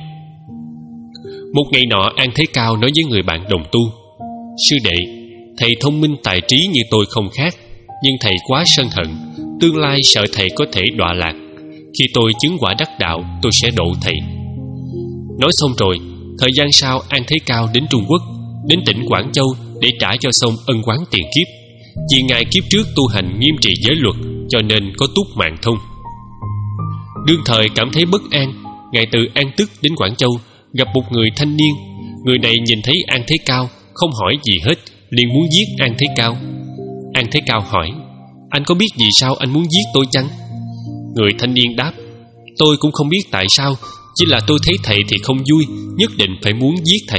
A: Một ngày nọ, An Thế Cao nói với người bạn đồng tu: Sư đệ, thầy thông minh tài trí như tôi không khác, nhưng thầy quá sân hận, tương lai sợ thầy có thể đọa lạc. Khi tôi chứng quả đắc đạo, tôi sẽ độ thầy. Nói xong rồi, thời gian sau An Thế Cao đến Trung Quốc, đến tỉnh Quảng Châu để trả cho xong ân oán tiền kiếp. Vì ngài kiếp trước tu hành nghiêm trì giới luật, cho nên có túc mạng thông. Đương thời cảm thấy bất an, ngài từ An Tức đến Quảng Châu gặp một người thanh niên. Người này nhìn thấy An Thế Cao, không hỏi gì hết, liền muốn giết An Thế Cao. An Thế Cao hỏi: Anh có biết vì sao anh muốn giết tôi chăng? Người thanh niên đáp: Tôi cũng không biết tại sao, chỉ là tôi thấy thầy thì không vui, nhất định phải muốn giết thầy.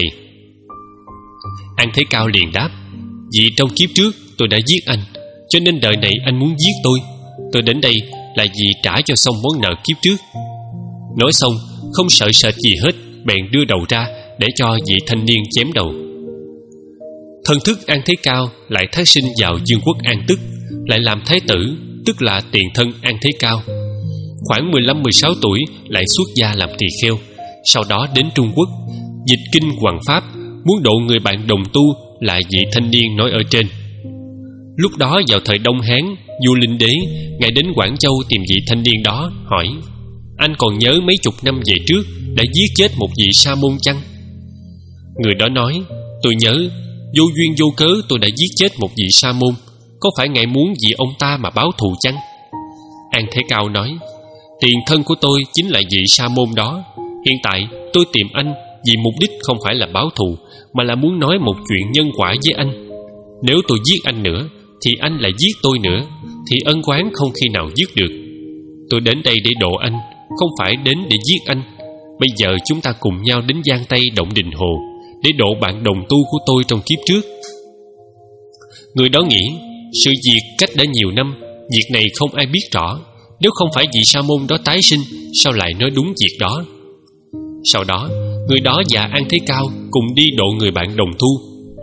A: An Thế Cao liền đáp: Vì trong kiếp trước tôi đã giết anh, cho nên đời này anh muốn giết tôi. Tôi đến đây là vì trả cho xong món nợ kiếp trước. Nói xong, không sợ sệt gì hết, bèn đưa đầu ra để cho vị thanh niên chém đầu. Thân thức An Thế Cao lại thác sinh vào Dương quốc An Tức, lại làm thái tử, tức là tiền thân An Thế Cao. Khoảng mười lăm mười sáu tuổi lại xuất gia làm tỳ kheo, sau đó đến Trung Quốc dịch kinh hoằng pháp, muốn độ người bạn đồng tu là vị thanh niên nói ở trên. Lúc đó vào thời Đông Hán, vua Linh Đế, ngài đến Quảng Châu tìm vị thanh niên đó, hỏi: Anh còn nhớ mấy chục năm về trước đã giết chết một vị sa môn chăng? Người đó nói: Tôi nhớ, vô duyên vô cớ tôi đã giết chết một vị sa môn. Có phải ngài muốn vì ông ta mà báo thù chăng? An Thế Cao nói: Tiền thân của tôi chính là vị sa môn đó. Hiện tại tôi tìm anh vì mục đích không phải là báo thù, mà là muốn nói một chuyện nhân quả với anh. Nếu tôi giết anh nữa thì anh lại giết tôi nữa, thì ân oán không khi nào dứt được. Tôi đến đây để độ anh, không phải đến để giết anh. Bây giờ chúng ta cùng nhau đến Giang Tây Động Đình Hồ để độ bạn đồng tu của tôi trong kiếp trước. Người đó nghĩ, sự việc cách đã nhiều năm, việc này không ai biết rõ. Nếu không phải vị sa môn đó tái sinh, sao lại nói đúng việc đó? Sau đó, người đó và An Thế Cao cùng đi độ người bạn đồng tu.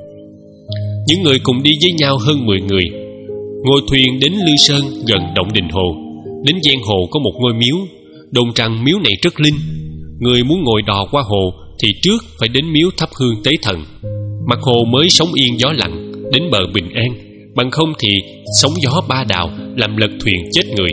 A: Những người cùng đi với nhau hơn mười người, ngồi thuyền đến Lư Sơn gần Động Đình Hồ. Đến ven hồ có một ngôi miếu, đồn rằng miếu này rất linh. Người muốn ngồi đò qua hồ thì trước phải đến miếu thắp hương tế thần. Mặt hồ mới sóng yên gió lặng, đến bờ bình an, bằng không thì sóng gió ba đào làm lật thuyền chết người.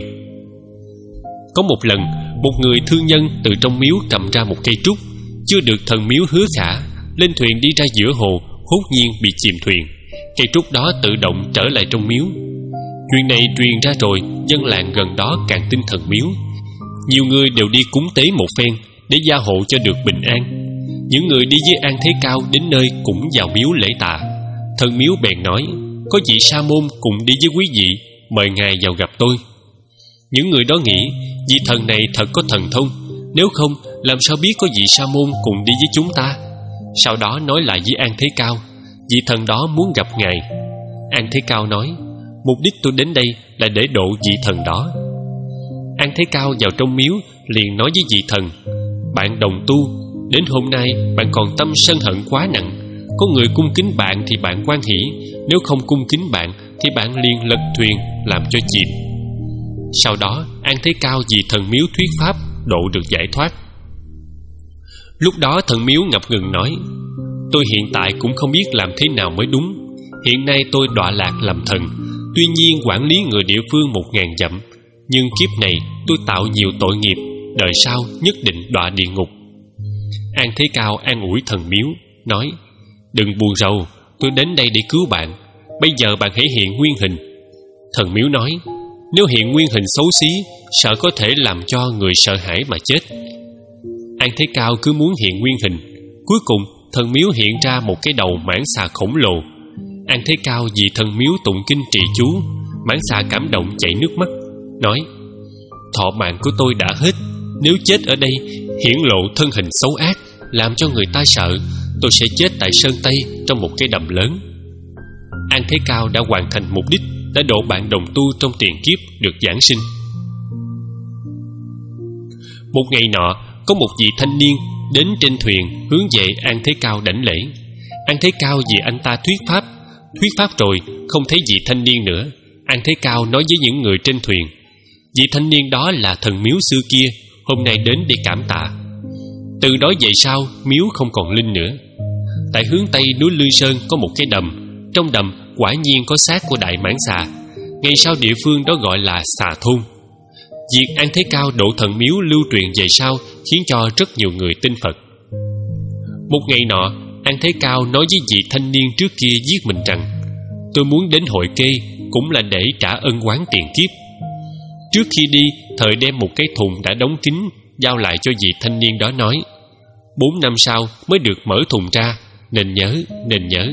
A: Có một lần, một người thương nhân từ trong miếu cầm ra một cây trúc, chưa được thần miếu hứa khả, lên thuyền đi ra giữa hồ, hốt nhiên bị chìm thuyền. Cây trúc đó tự động trở lại trong miếu. Chuyện này truyền ra rồi, dân làng gần đó càng tin thần miếu. Nhiều người đều đi cúng tế một phen để gia hộ cho được bình an. Những người đi với An Thế Cao đến nơi cũng vào miếu lễ tạ. Thần miếu bèn nói, có vị sa môn cùng đi với quý vị, mời ngài vào gặp tôi. Những người đó nghĩ, vị thần này thật có thần thông, nếu không làm sao biết có vị sa môn cùng đi với chúng ta. Sau đó nói lại với An Thế Cao, vị thần đó muốn gặp ngài. An Thế Cao nói, mục đích tôi đến đây là để độ vị thần đó. An Thế Cao vào trong miếu liền nói với vị thần, bạn đồng tu, đến hôm nay bạn còn tâm sân hận quá nặng. Có người cung kính bạn thì bạn hoan hỉ, nếu không cung kính bạn thì bạn liền lật thuyền làm cho chìm. Sau đó An Thế Cao vì thần miếu thuyết pháp, độ được giải thoát. Lúc đó thần miếu ngập ngừng nói, tôi hiện tại cũng không biết làm thế nào mới đúng. Hiện nay tôi đọa lạc làm thần, tuy nhiên quản lý người địa phương một ngàn dặm. Nhưng kiếp này tôi tạo nhiều tội nghiệp, đời sau nhất định đọa địa ngục. An Thế Cao an ủi thần miếu, nói, đừng buồn rầu, tôi đến đây để cứu bạn. Bây giờ bạn hãy hiện nguyên hình. Thần miếu nói, nếu hiện nguyên hình xấu xí, sợ có thể làm cho người sợ hãi mà chết. An Thế Cao cứ muốn hiện nguyên hình. Cuối cùng thần miếu hiện ra một cái đầu mãng xà khổng lồ. An Thế Cao vì thần miếu tụng kinh trì chú, mãng xà cảm động chảy nước mắt, nói, thọ mạng của tôi đã hết, nếu chết ở đây hiển lộ thân hình xấu ác, làm cho người ta sợ, tôi sẽ chết tại Sơn Tây trong một cái đầm lớn. An Thế Cao đã hoàn thành mục đích, đã độ bạn đồng tu trong tiền kiếp được giảng sinh. Một ngày nọ, có một vị thanh niên đến trên thuyền hướng về An Thế Cao đảnh lễ. An Thế Cao vì anh ta thuyết pháp, thuyết pháp rồi không thấy vị thanh niên nữa. An Thế Cao nói với những người trên thuyền, vị thanh niên đó là thần miếu xưa kia, hôm nay đến để cảm tạ. Từ đó về sau, miếu không còn linh nữa. Tại hướng Tây núi Lư Sơn có một cái đầm, trong đầm quả nhiên có xác của đại mãng xà. Ngày sau địa phương đó gọi là Xà Thôn. Việc An Thế Cao độ thần miếu lưu truyền về sau khiến cho rất nhiều người tin Phật. Một ngày nọ, An Thế Cao nói với vị thanh niên trước kia giết mình rằng, tôi muốn đến hội kê cũng là để trả ân oán tiền kiếp. Trước khi đi, thời đem một cái thùng đã đóng kín giao lại cho vị thanh niên đó, nói, bốn năm sau mới được mở thùng ra, nên nhớ, nên nhớ.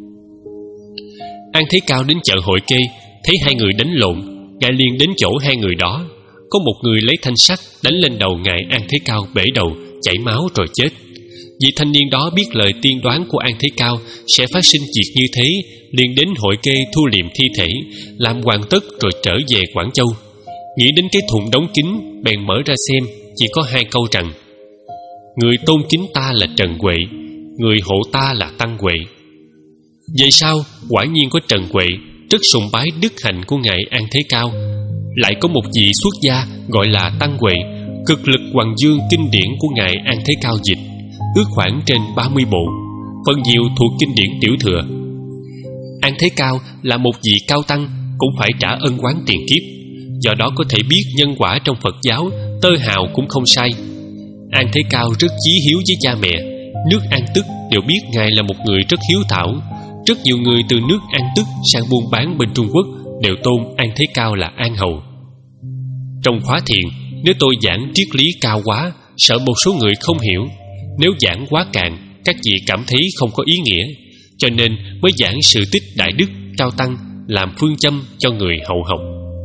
A: An Thế Cao đến chợ hội kê, thấy hai người đánh lộn, ngài liền đến chỗ hai người đó. Có một người lấy thanh sắt đánh lên đầu ngài An Thế Cao, bể đầu, chảy máu rồi chết. Vị thanh niên đó biết lời tiên đoán của An Thế Cao sẽ phát sinh việc như thế, liền đến hội kê thu liệm thi thể, làm hoàn tất rồi trở về Quảng Châu. Nghĩ đến cái thùng đóng kín, bèn mở ra xem, chỉ có hai câu rằng, người tôn kính ta là Trần Huệ, người hộ ta là Tăng Huệ. Vậy sao quả nhiên có Trần Huệ rất sùng bái đức hạnh của ngài An Thế Cao. Lại có một vị xuất gia gọi là Tăng Huệ, cực lực Hoàng Dương kinh điển của ngài An Thế Cao dịch, ước khoảng trên ba mươi bộ, phần nhiều thuộc kinh điển Tiểu Thừa. An Thế Cao là một vị cao tăng, cũng phải trả ân oán tiền kiếp, do đó có thể biết nhân quả trong Phật giáo tơ hào cũng không sai. An Thế Cao rất chí hiếu với cha mẹ. Nước An Tức đều biết ngài là một người rất hiếu thảo. Rất nhiều người từ nước An Tức sang buôn bán bên Trung Quốc đều tôn An Thế Cao là An Hầu. Trong khóa thiền, nếu tôi giảng triết lý cao quá, sợ một số người không hiểu, Nếu giảng quá cạn, các vị cảm thấy không có ý nghĩa, cho nên mới giảng sự tích đại đức cao tăng làm phương châm cho người hậu học.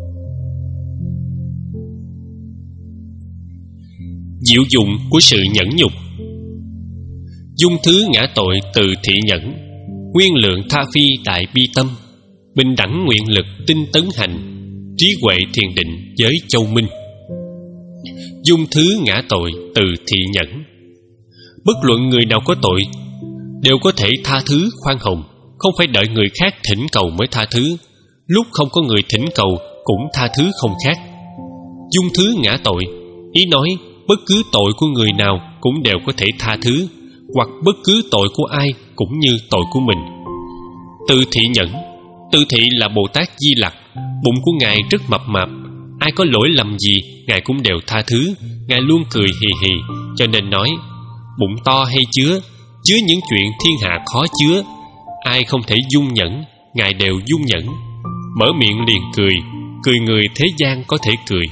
A: Diệu dụng của sự nhẫn nhục. Dung thứ ngã tội từ thị nhẫn, nguyên lượng tha phi đại bi tâm, bình đẳng nguyện lực tinh tấn hành, trí huệ thiền định giới châu minh. Dung thứ ngã tội từ thị nhẫn. Bất luận người nào có tội đều có thể tha thứ khoan hồng, không phải đợi người khác thỉnh cầu mới tha thứ. Lúc không có người thỉnh cầu cũng tha thứ không khác. Dung thứ ngã tội, ý nói bất cứ tội của người nào cũng đều có thể tha thứ, hoặc bất cứ tội của ai cũng như tội của mình. Từ thị nhẫn. Từ thị là Bồ Tát Di Lặc. Bụng của Ngài rất mập mạp, ai có lỗi lầm gì Ngài cũng đều tha thứ. Ngài luôn cười hì hì, cho nên nói bụng to hay chứa, chứa những chuyện thiên hạ khó chứa. Ai không thể dung nhẫn, Ngài đều dung nhẫn. Mở miệng liền cười, cười người thế gian có thể cười.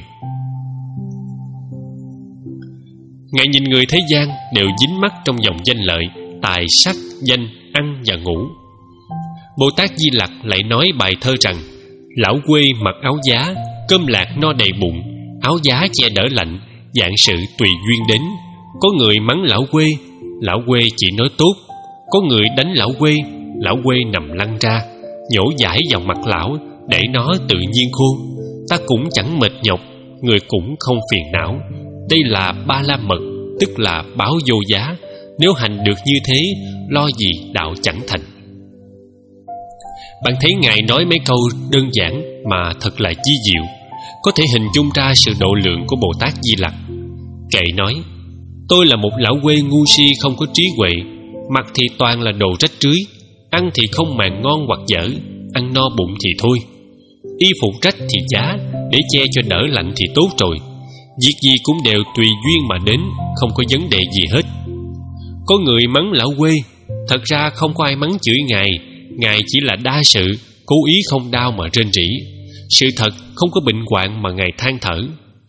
A: Ngài nhìn người thế gian đều dính mắc trong dòng danh lợi, tài sắc, danh, ăn và ngủ. Bồ Tát Di Lặc lại nói bài thơ rằng: lão quê mặc áo giá, cơm lạc no đầy bụng, áo giá che đỡ lạnh, vạn sự tùy duyên đến. Có người mắng lão quê, lão quê chỉ nói tốt. Có người đánh lão quê, lão quê nằm lăn ra, nhổ dãi vào mặt lão để nó tự nhiên khô. Ta cũng chẳng mệt nhọc, người cũng không phiền não. Đây là ba la mật, tức là báo vô giá. Nếu hành được như thế, lo gì đạo chẳng thành. Bạn thấy Ngài nói mấy câu đơn giản mà thật là chi diệu, có thể hình dung ra sự độ lượng của Bồ Tát Di Lặc. Kệ nói: tôi là một lão quê ngu si không có trí huệ, mặc thì toàn là đồ rách rưới, ăn thì không màng ngon hoặc dở, ăn no bụng thì thôi. Y phục rách thì giá, để che cho đỡ lạnh thì tốt rồi. Việc gì cũng đều tùy duyên mà đến, không có vấn đề gì hết. Có người mắng lão quê, thật ra không có ai mắng chửi Ngài. Ngài chỉ là đa sự, cố ý không đau mà rên rỉ. Sự thật không có bệnh hoạn mà Ngài than thở.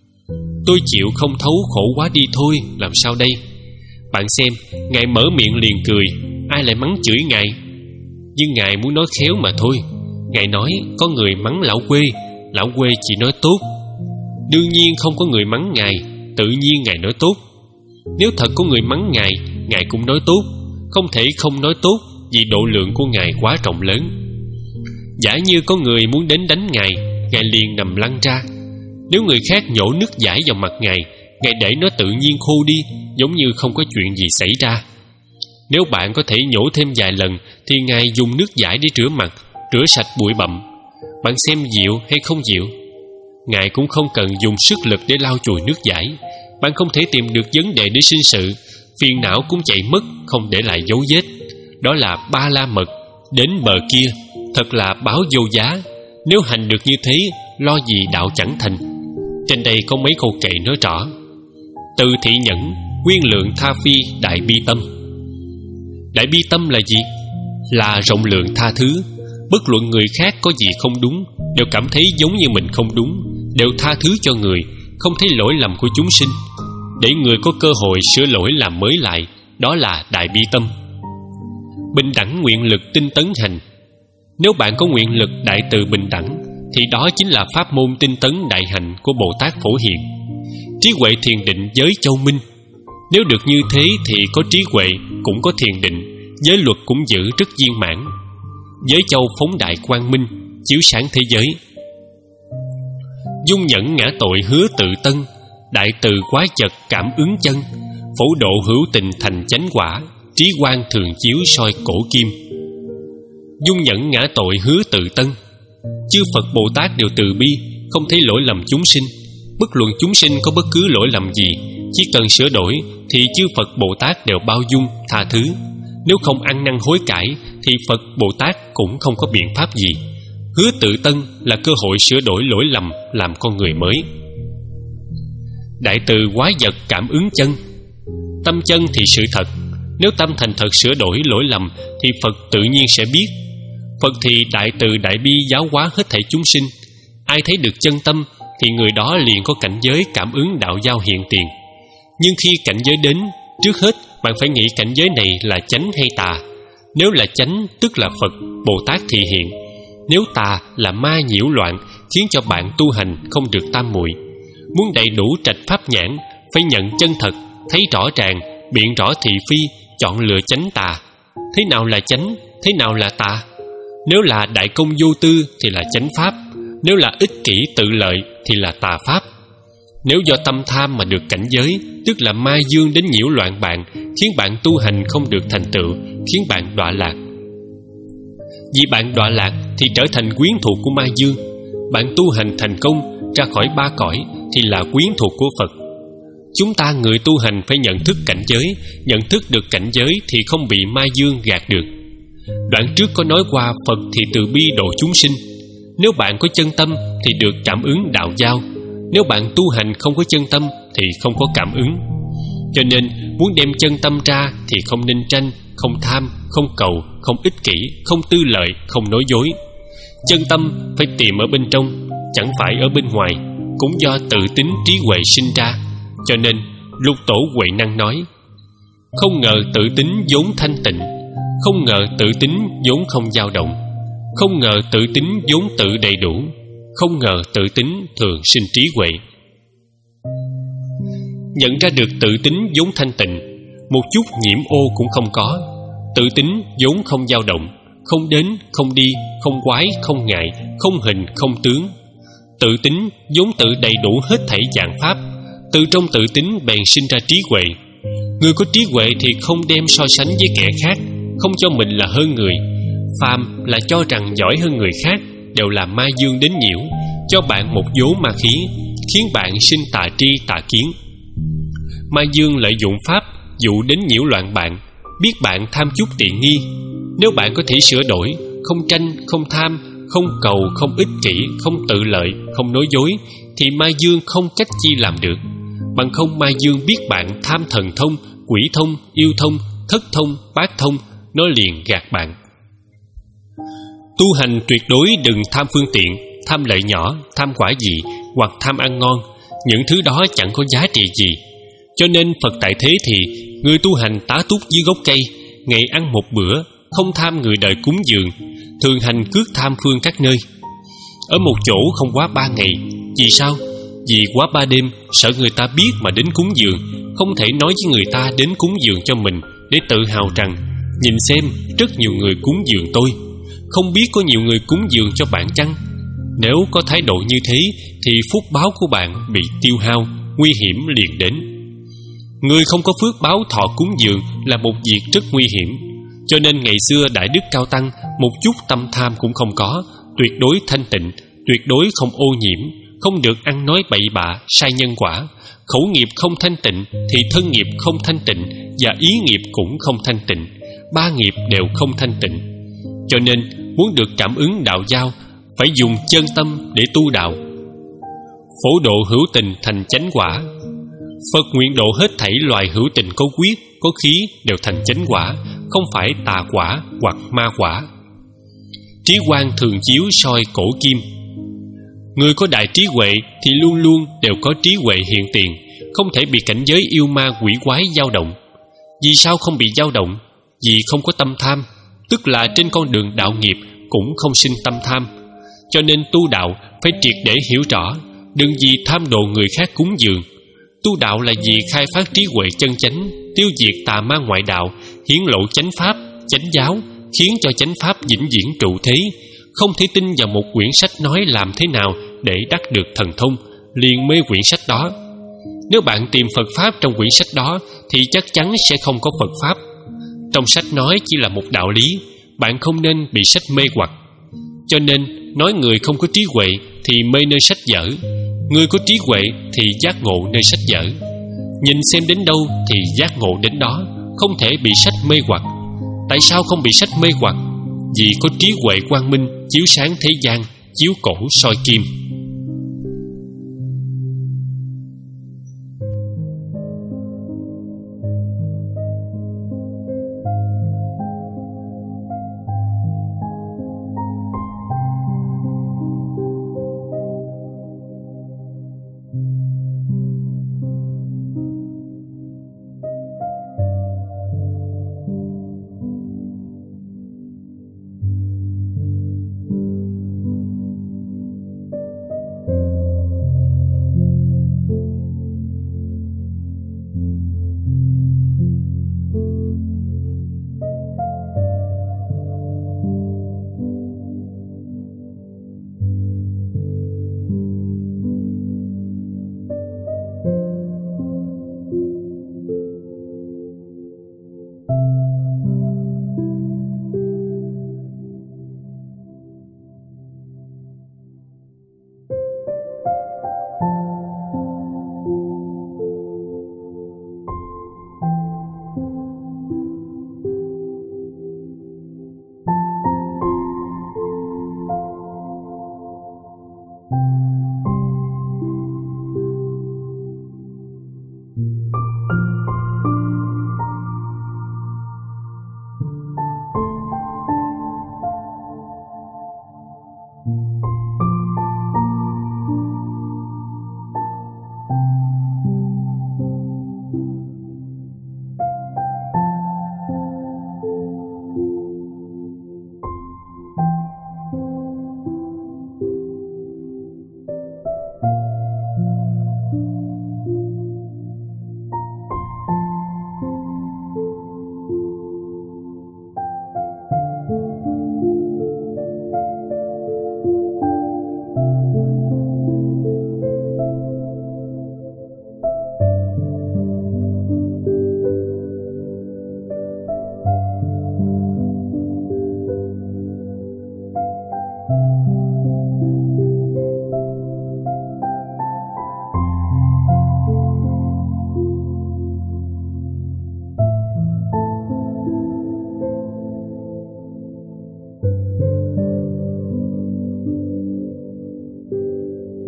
A: Tôi chịu không thấu khổ quá đi thôi, làm sao đây? Bạn xem, Ngài mở miệng liền cười, ai lại mắng chửi Ngài? Nhưng Ngài muốn nói khéo mà thôi. Ngài nói có người mắng lão quê, lão quê chỉ nói tốt. Đương nhiên không có người mắng Ngài, tự nhiên Ngài nói tốt. Nếu thật có người mắng Ngài, Ngài cũng nói tốt. Không thể không nói tốt, vì độ lượng của Ngài quá rộng lớn. Giả như có người muốn đến đánh Ngài, Ngài liền nằm lăn ra. Nếu người khác nhổ nước dãi vào mặt Ngài, Ngài để nó tự nhiên khô đi, giống như không có chuyện gì xảy ra. Nếu bạn có thể nhổ thêm vài lần, thì Ngài dùng nước dãi để rửa mặt, rửa sạch bụi bặm. Bạn xem dịu hay không dịu? Ngài cũng không cần dùng sức lực để lau chùi nước dãi. Bạn không thể tìm được vấn đề để sinh sự, phiền não cũng chạy mất, không để lại dấu vết. Đó là ba la mật, đến bờ kia, thật là báo vô giá. Nếu hành được như thế, lo gì đạo chẳng thành. Trên đây có mấy câu kệ nói rõ: từ thị nhẫn, nguyên lượng tha phi đại bi tâm. Đại bi tâm là gì? Là rộng lượng tha thứ. Bất luận người khác có gì không đúng, đều cảm thấy giống như mình không đúng, đều tha thứ cho người, không thấy lỗi lầm của chúng sinh, để người có cơ hội sửa lỗi làm mới lại. Đó là đại bi tâm. Bình đẳng nguyện lực tinh tấn hành. Nếu bạn có nguyện lực đại từ bình đẳng, thì đó chính là pháp môn tinh tấn đại hành của Bồ Tát Phổ Hiền. Trí huệ thiền định giới châu minh. Nếu được như thế thì có trí huệ, cũng có thiền định, giới luật cũng giữ rất viên mãn. Giới châu phóng đại quang minh, chiếu sáng thế giới. Dung nhẫn ngã tội hứa tự tân, đại từ quái chật cảm ứng chân, phổ độ hữu tình thành chánh quả, trí quang thường chiếu soi cổ kim. Dung nhẫn ngã tội hứa tự tân. Chư Phật Bồ Tát đều từ bi, không thấy lỗi lầm chúng sinh. Bất luận chúng sinh có bất cứ lỗi lầm gì, chỉ cần sửa đổi thì chư Phật Bồ Tát đều bao dung, tha thứ. Nếu không ăn năn hối cải thì Phật Bồ Tát cũng không có biện pháp gì. Hứa tự tân là cơ hội sửa đổi lỗi lầm, làm con người mới. Đại từ quái vật cảm ứng chân. Tâm chân thì sự thật. Nếu tâm thành thật sửa đổi lỗi lầm thì Phật tự nhiên sẽ biết. Phật thì đại từ đại bi giáo hóa hết thảy chúng sinh. Ai thấy được chân tâm thì người đó liền có cảnh giới cảm ứng đạo giao hiện tiền. Nhưng khi cảnh giới đến, trước hết bạn phải nghĩ cảnh giới này là chánh hay tà. Nếu là chánh tức là Phật, Bồ Tát thị hiện. Nếu tà là ma nhiễu loạn, khiến cho bạn tu hành không được tam muội. Muốn đầy đủ trạch pháp nhãn, phải nhận chân thật, thấy rõ ràng, biện rõ thị phi, chọn lựa chánh tà. Thế nào là chánh, thế nào là tà? Nếu là đại công vô tư thì là chánh pháp, nếu là ích kỷ tự lợi thì là tà pháp. Nếu do tâm tham mà được cảnh giới, tức là ma dương đến nhiễu loạn bạn, khiến bạn tu hành không được thành tựu, khiến bạn đọa lạc. Vì bạn đọa lạc thì trở thành quyến thuộc của ma dương. Bạn tu hành thành công, ra khỏi ba cõi thì là quyến thuộc của Phật. Chúng ta người tu hành phải nhận thức cảnh giới. Nhận thức được cảnh giới thì không bị ma dương gạt được. Đoạn trước có nói qua Phật thì từ bi độ chúng sinh. Nếu bạn có chân tâm thì được cảm ứng đạo giao. Nếu bạn tu hành không có chân tâm thì không có cảm ứng. Cho nên muốn đem chân tâm ra thì không nên tranh, không tham, không cầu, không ích kỷ, không tư lợi, không nói dối. Chân tâm phải tìm ở bên trong, chẳng phải ở bên ngoài. Cũng do tự tính trí huệ sinh ra. Cho nên Lục Tổ Huệ Năng nói: không ngờ tự tính vốn thanh tịnh, không ngờ tự tính vốn không dao động, không ngờ tự tính vốn tự đầy đủ, không ngờ tự tính thường sinh trí huệ. Nhận ra được tự tính vốn thanh tịnh, một chút nhiễm ô cũng không có. Tự tính vốn không dao động, không đến, không đi, không quái, không ngại, không hình, không tướng. Tự tính vốn tự đầy đủ hết thảy dạng pháp. Từ trong tự tính bèn sinh ra trí huệ. Người có trí huệ thì không đem so sánh với kẻ khác, không cho mình là hơn người. Phàm là cho rằng giỏi hơn người khác, đều là ma dương đến nhiễu, cho bạn một vố ma khí, khiến bạn sinh tà tri tà kiến. Ma dương lợi dụng pháp dụ đến nhiễu loạn bạn, biết bạn tham chút tiện nghi. Nếu bạn có thể sửa đổi, không tranh, không tham, không cầu, không ích kỷ, không tự lợi, không nói dối, thì ma dương không cách chi làm được. Bằng không ma dương biết bạn tham thần thông, quỷ thông, yêu thông, thất thông, bát thông, nó liền gạt bạn. Tu hành tuyệt đối đừng tham phương tiện, tham lợi nhỏ, tham quả gì, hoặc tham ăn ngon. Những thứ đó chẳng có giá trị gì. Cho nên Phật tại thế thì người tu hành tá túc dưới gốc cây, ngày ăn một bữa, không tham người đời cúng dường, thường hành cước tham phương các nơi. Ở một chỗ không quá ba ngày. Vì sao? Vì quá ba đêm, sợ người ta biết mà đến cúng dường, không thể nói với người ta đến cúng dường cho mình, để tự hào rằng nhìn xem rất nhiều người cúng dường tôi. Không biết có nhiều người cúng dường cho bạn chăng? Nếu có thái độ như thế thì phúc báo của bạn bị tiêu hao, nguy hiểm liền đến. Người không có phước báo thọ cúng dường là một việc rất nguy hiểm. Cho nên ngày xưa Đại Đức Cao Tăng một chút tâm tham cũng không có, tuyệt đối thanh tịnh, tuyệt đối không ô nhiễm, không được ăn nói bậy bạ, sai nhân quả. Khẩu nghiệp không thanh tịnh thì thân nghiệp không thanh tịnh, và ý nghiệp cũng không thanh tịnh. Ba nghiệp đều không thanh tịnh. Cho nên muốn được cảm ứng đạo giao, phải dùng chân tâm để tu đạo. Phổ độ hữu tình thành chánh quả. Phật nguyện độ hết thảy loài hữu tình có quyết, có khí đều thành chánh quả, không phải tà quả hoặc ma quả. Trí quang thường chiếu soi cổ kim. Người có đại trí huệ thì luôn luôn đều có trí huệ hiện tiền, không thể bị cảnh giới yêu ma quỷ quái dao động. Vì sao không bị dao động? Vì không có tâm tham, tức là trên con đường đạo nghiệp cũng không sinh tâm tham. Cho nên tu đạo phải triệt để hiểu rõ, đừng vì tham độ người khác cúng dường. Tu đạo là vì khai phát trí huệ chân chánh, tiêu diệt tà ma ngoại đạo, hiển lộ chánh pháp, chánh giáo, khiến cho chánh pháp vĩnh viễn trụ thế. Không thể tin vào một quyển sách nói làm thế nào để đắc được thần thông, liền mê quyển sách đó. Nếu bạn tìm Phật Pháp trong quyển sách đó thì chắc chắn sẽ không có Phật Pháp. Trong sách nói chỉ là một đạo lý, bạn không nên bị sách mê hoặc. Cho nên nói người không có trí huệ thì mê nơi sách vở, người có trí huệ thì giác ngộ nơi sách vở. Nhìn xem đến đâu thì giác ngộ đến đó, không thể bị sách mê hoặc. Tại sao không bị sách mê hoặc? Vì có trí huệ quang minh chiếu sáng thế gian, chiếu cổ soi kim.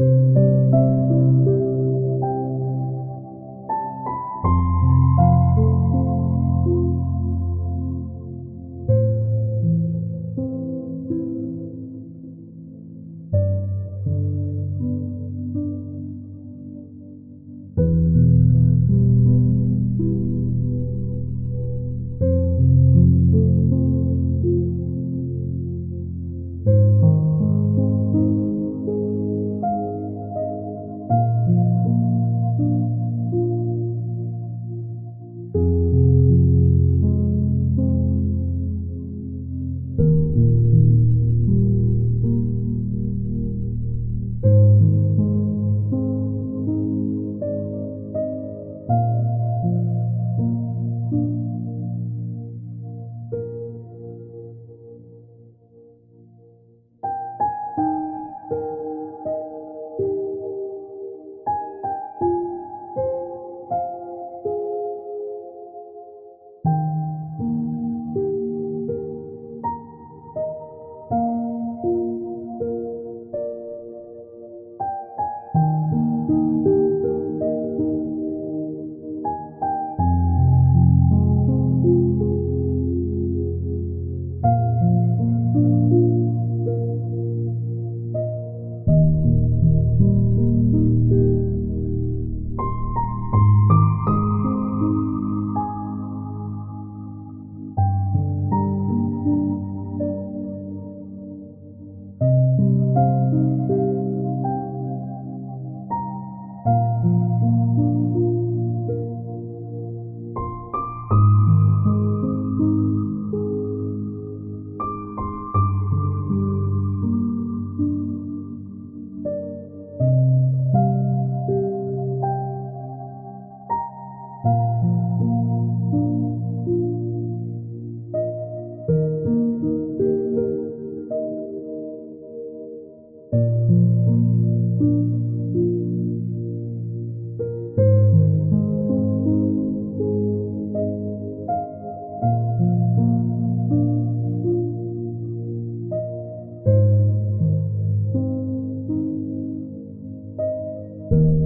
B: Thank you.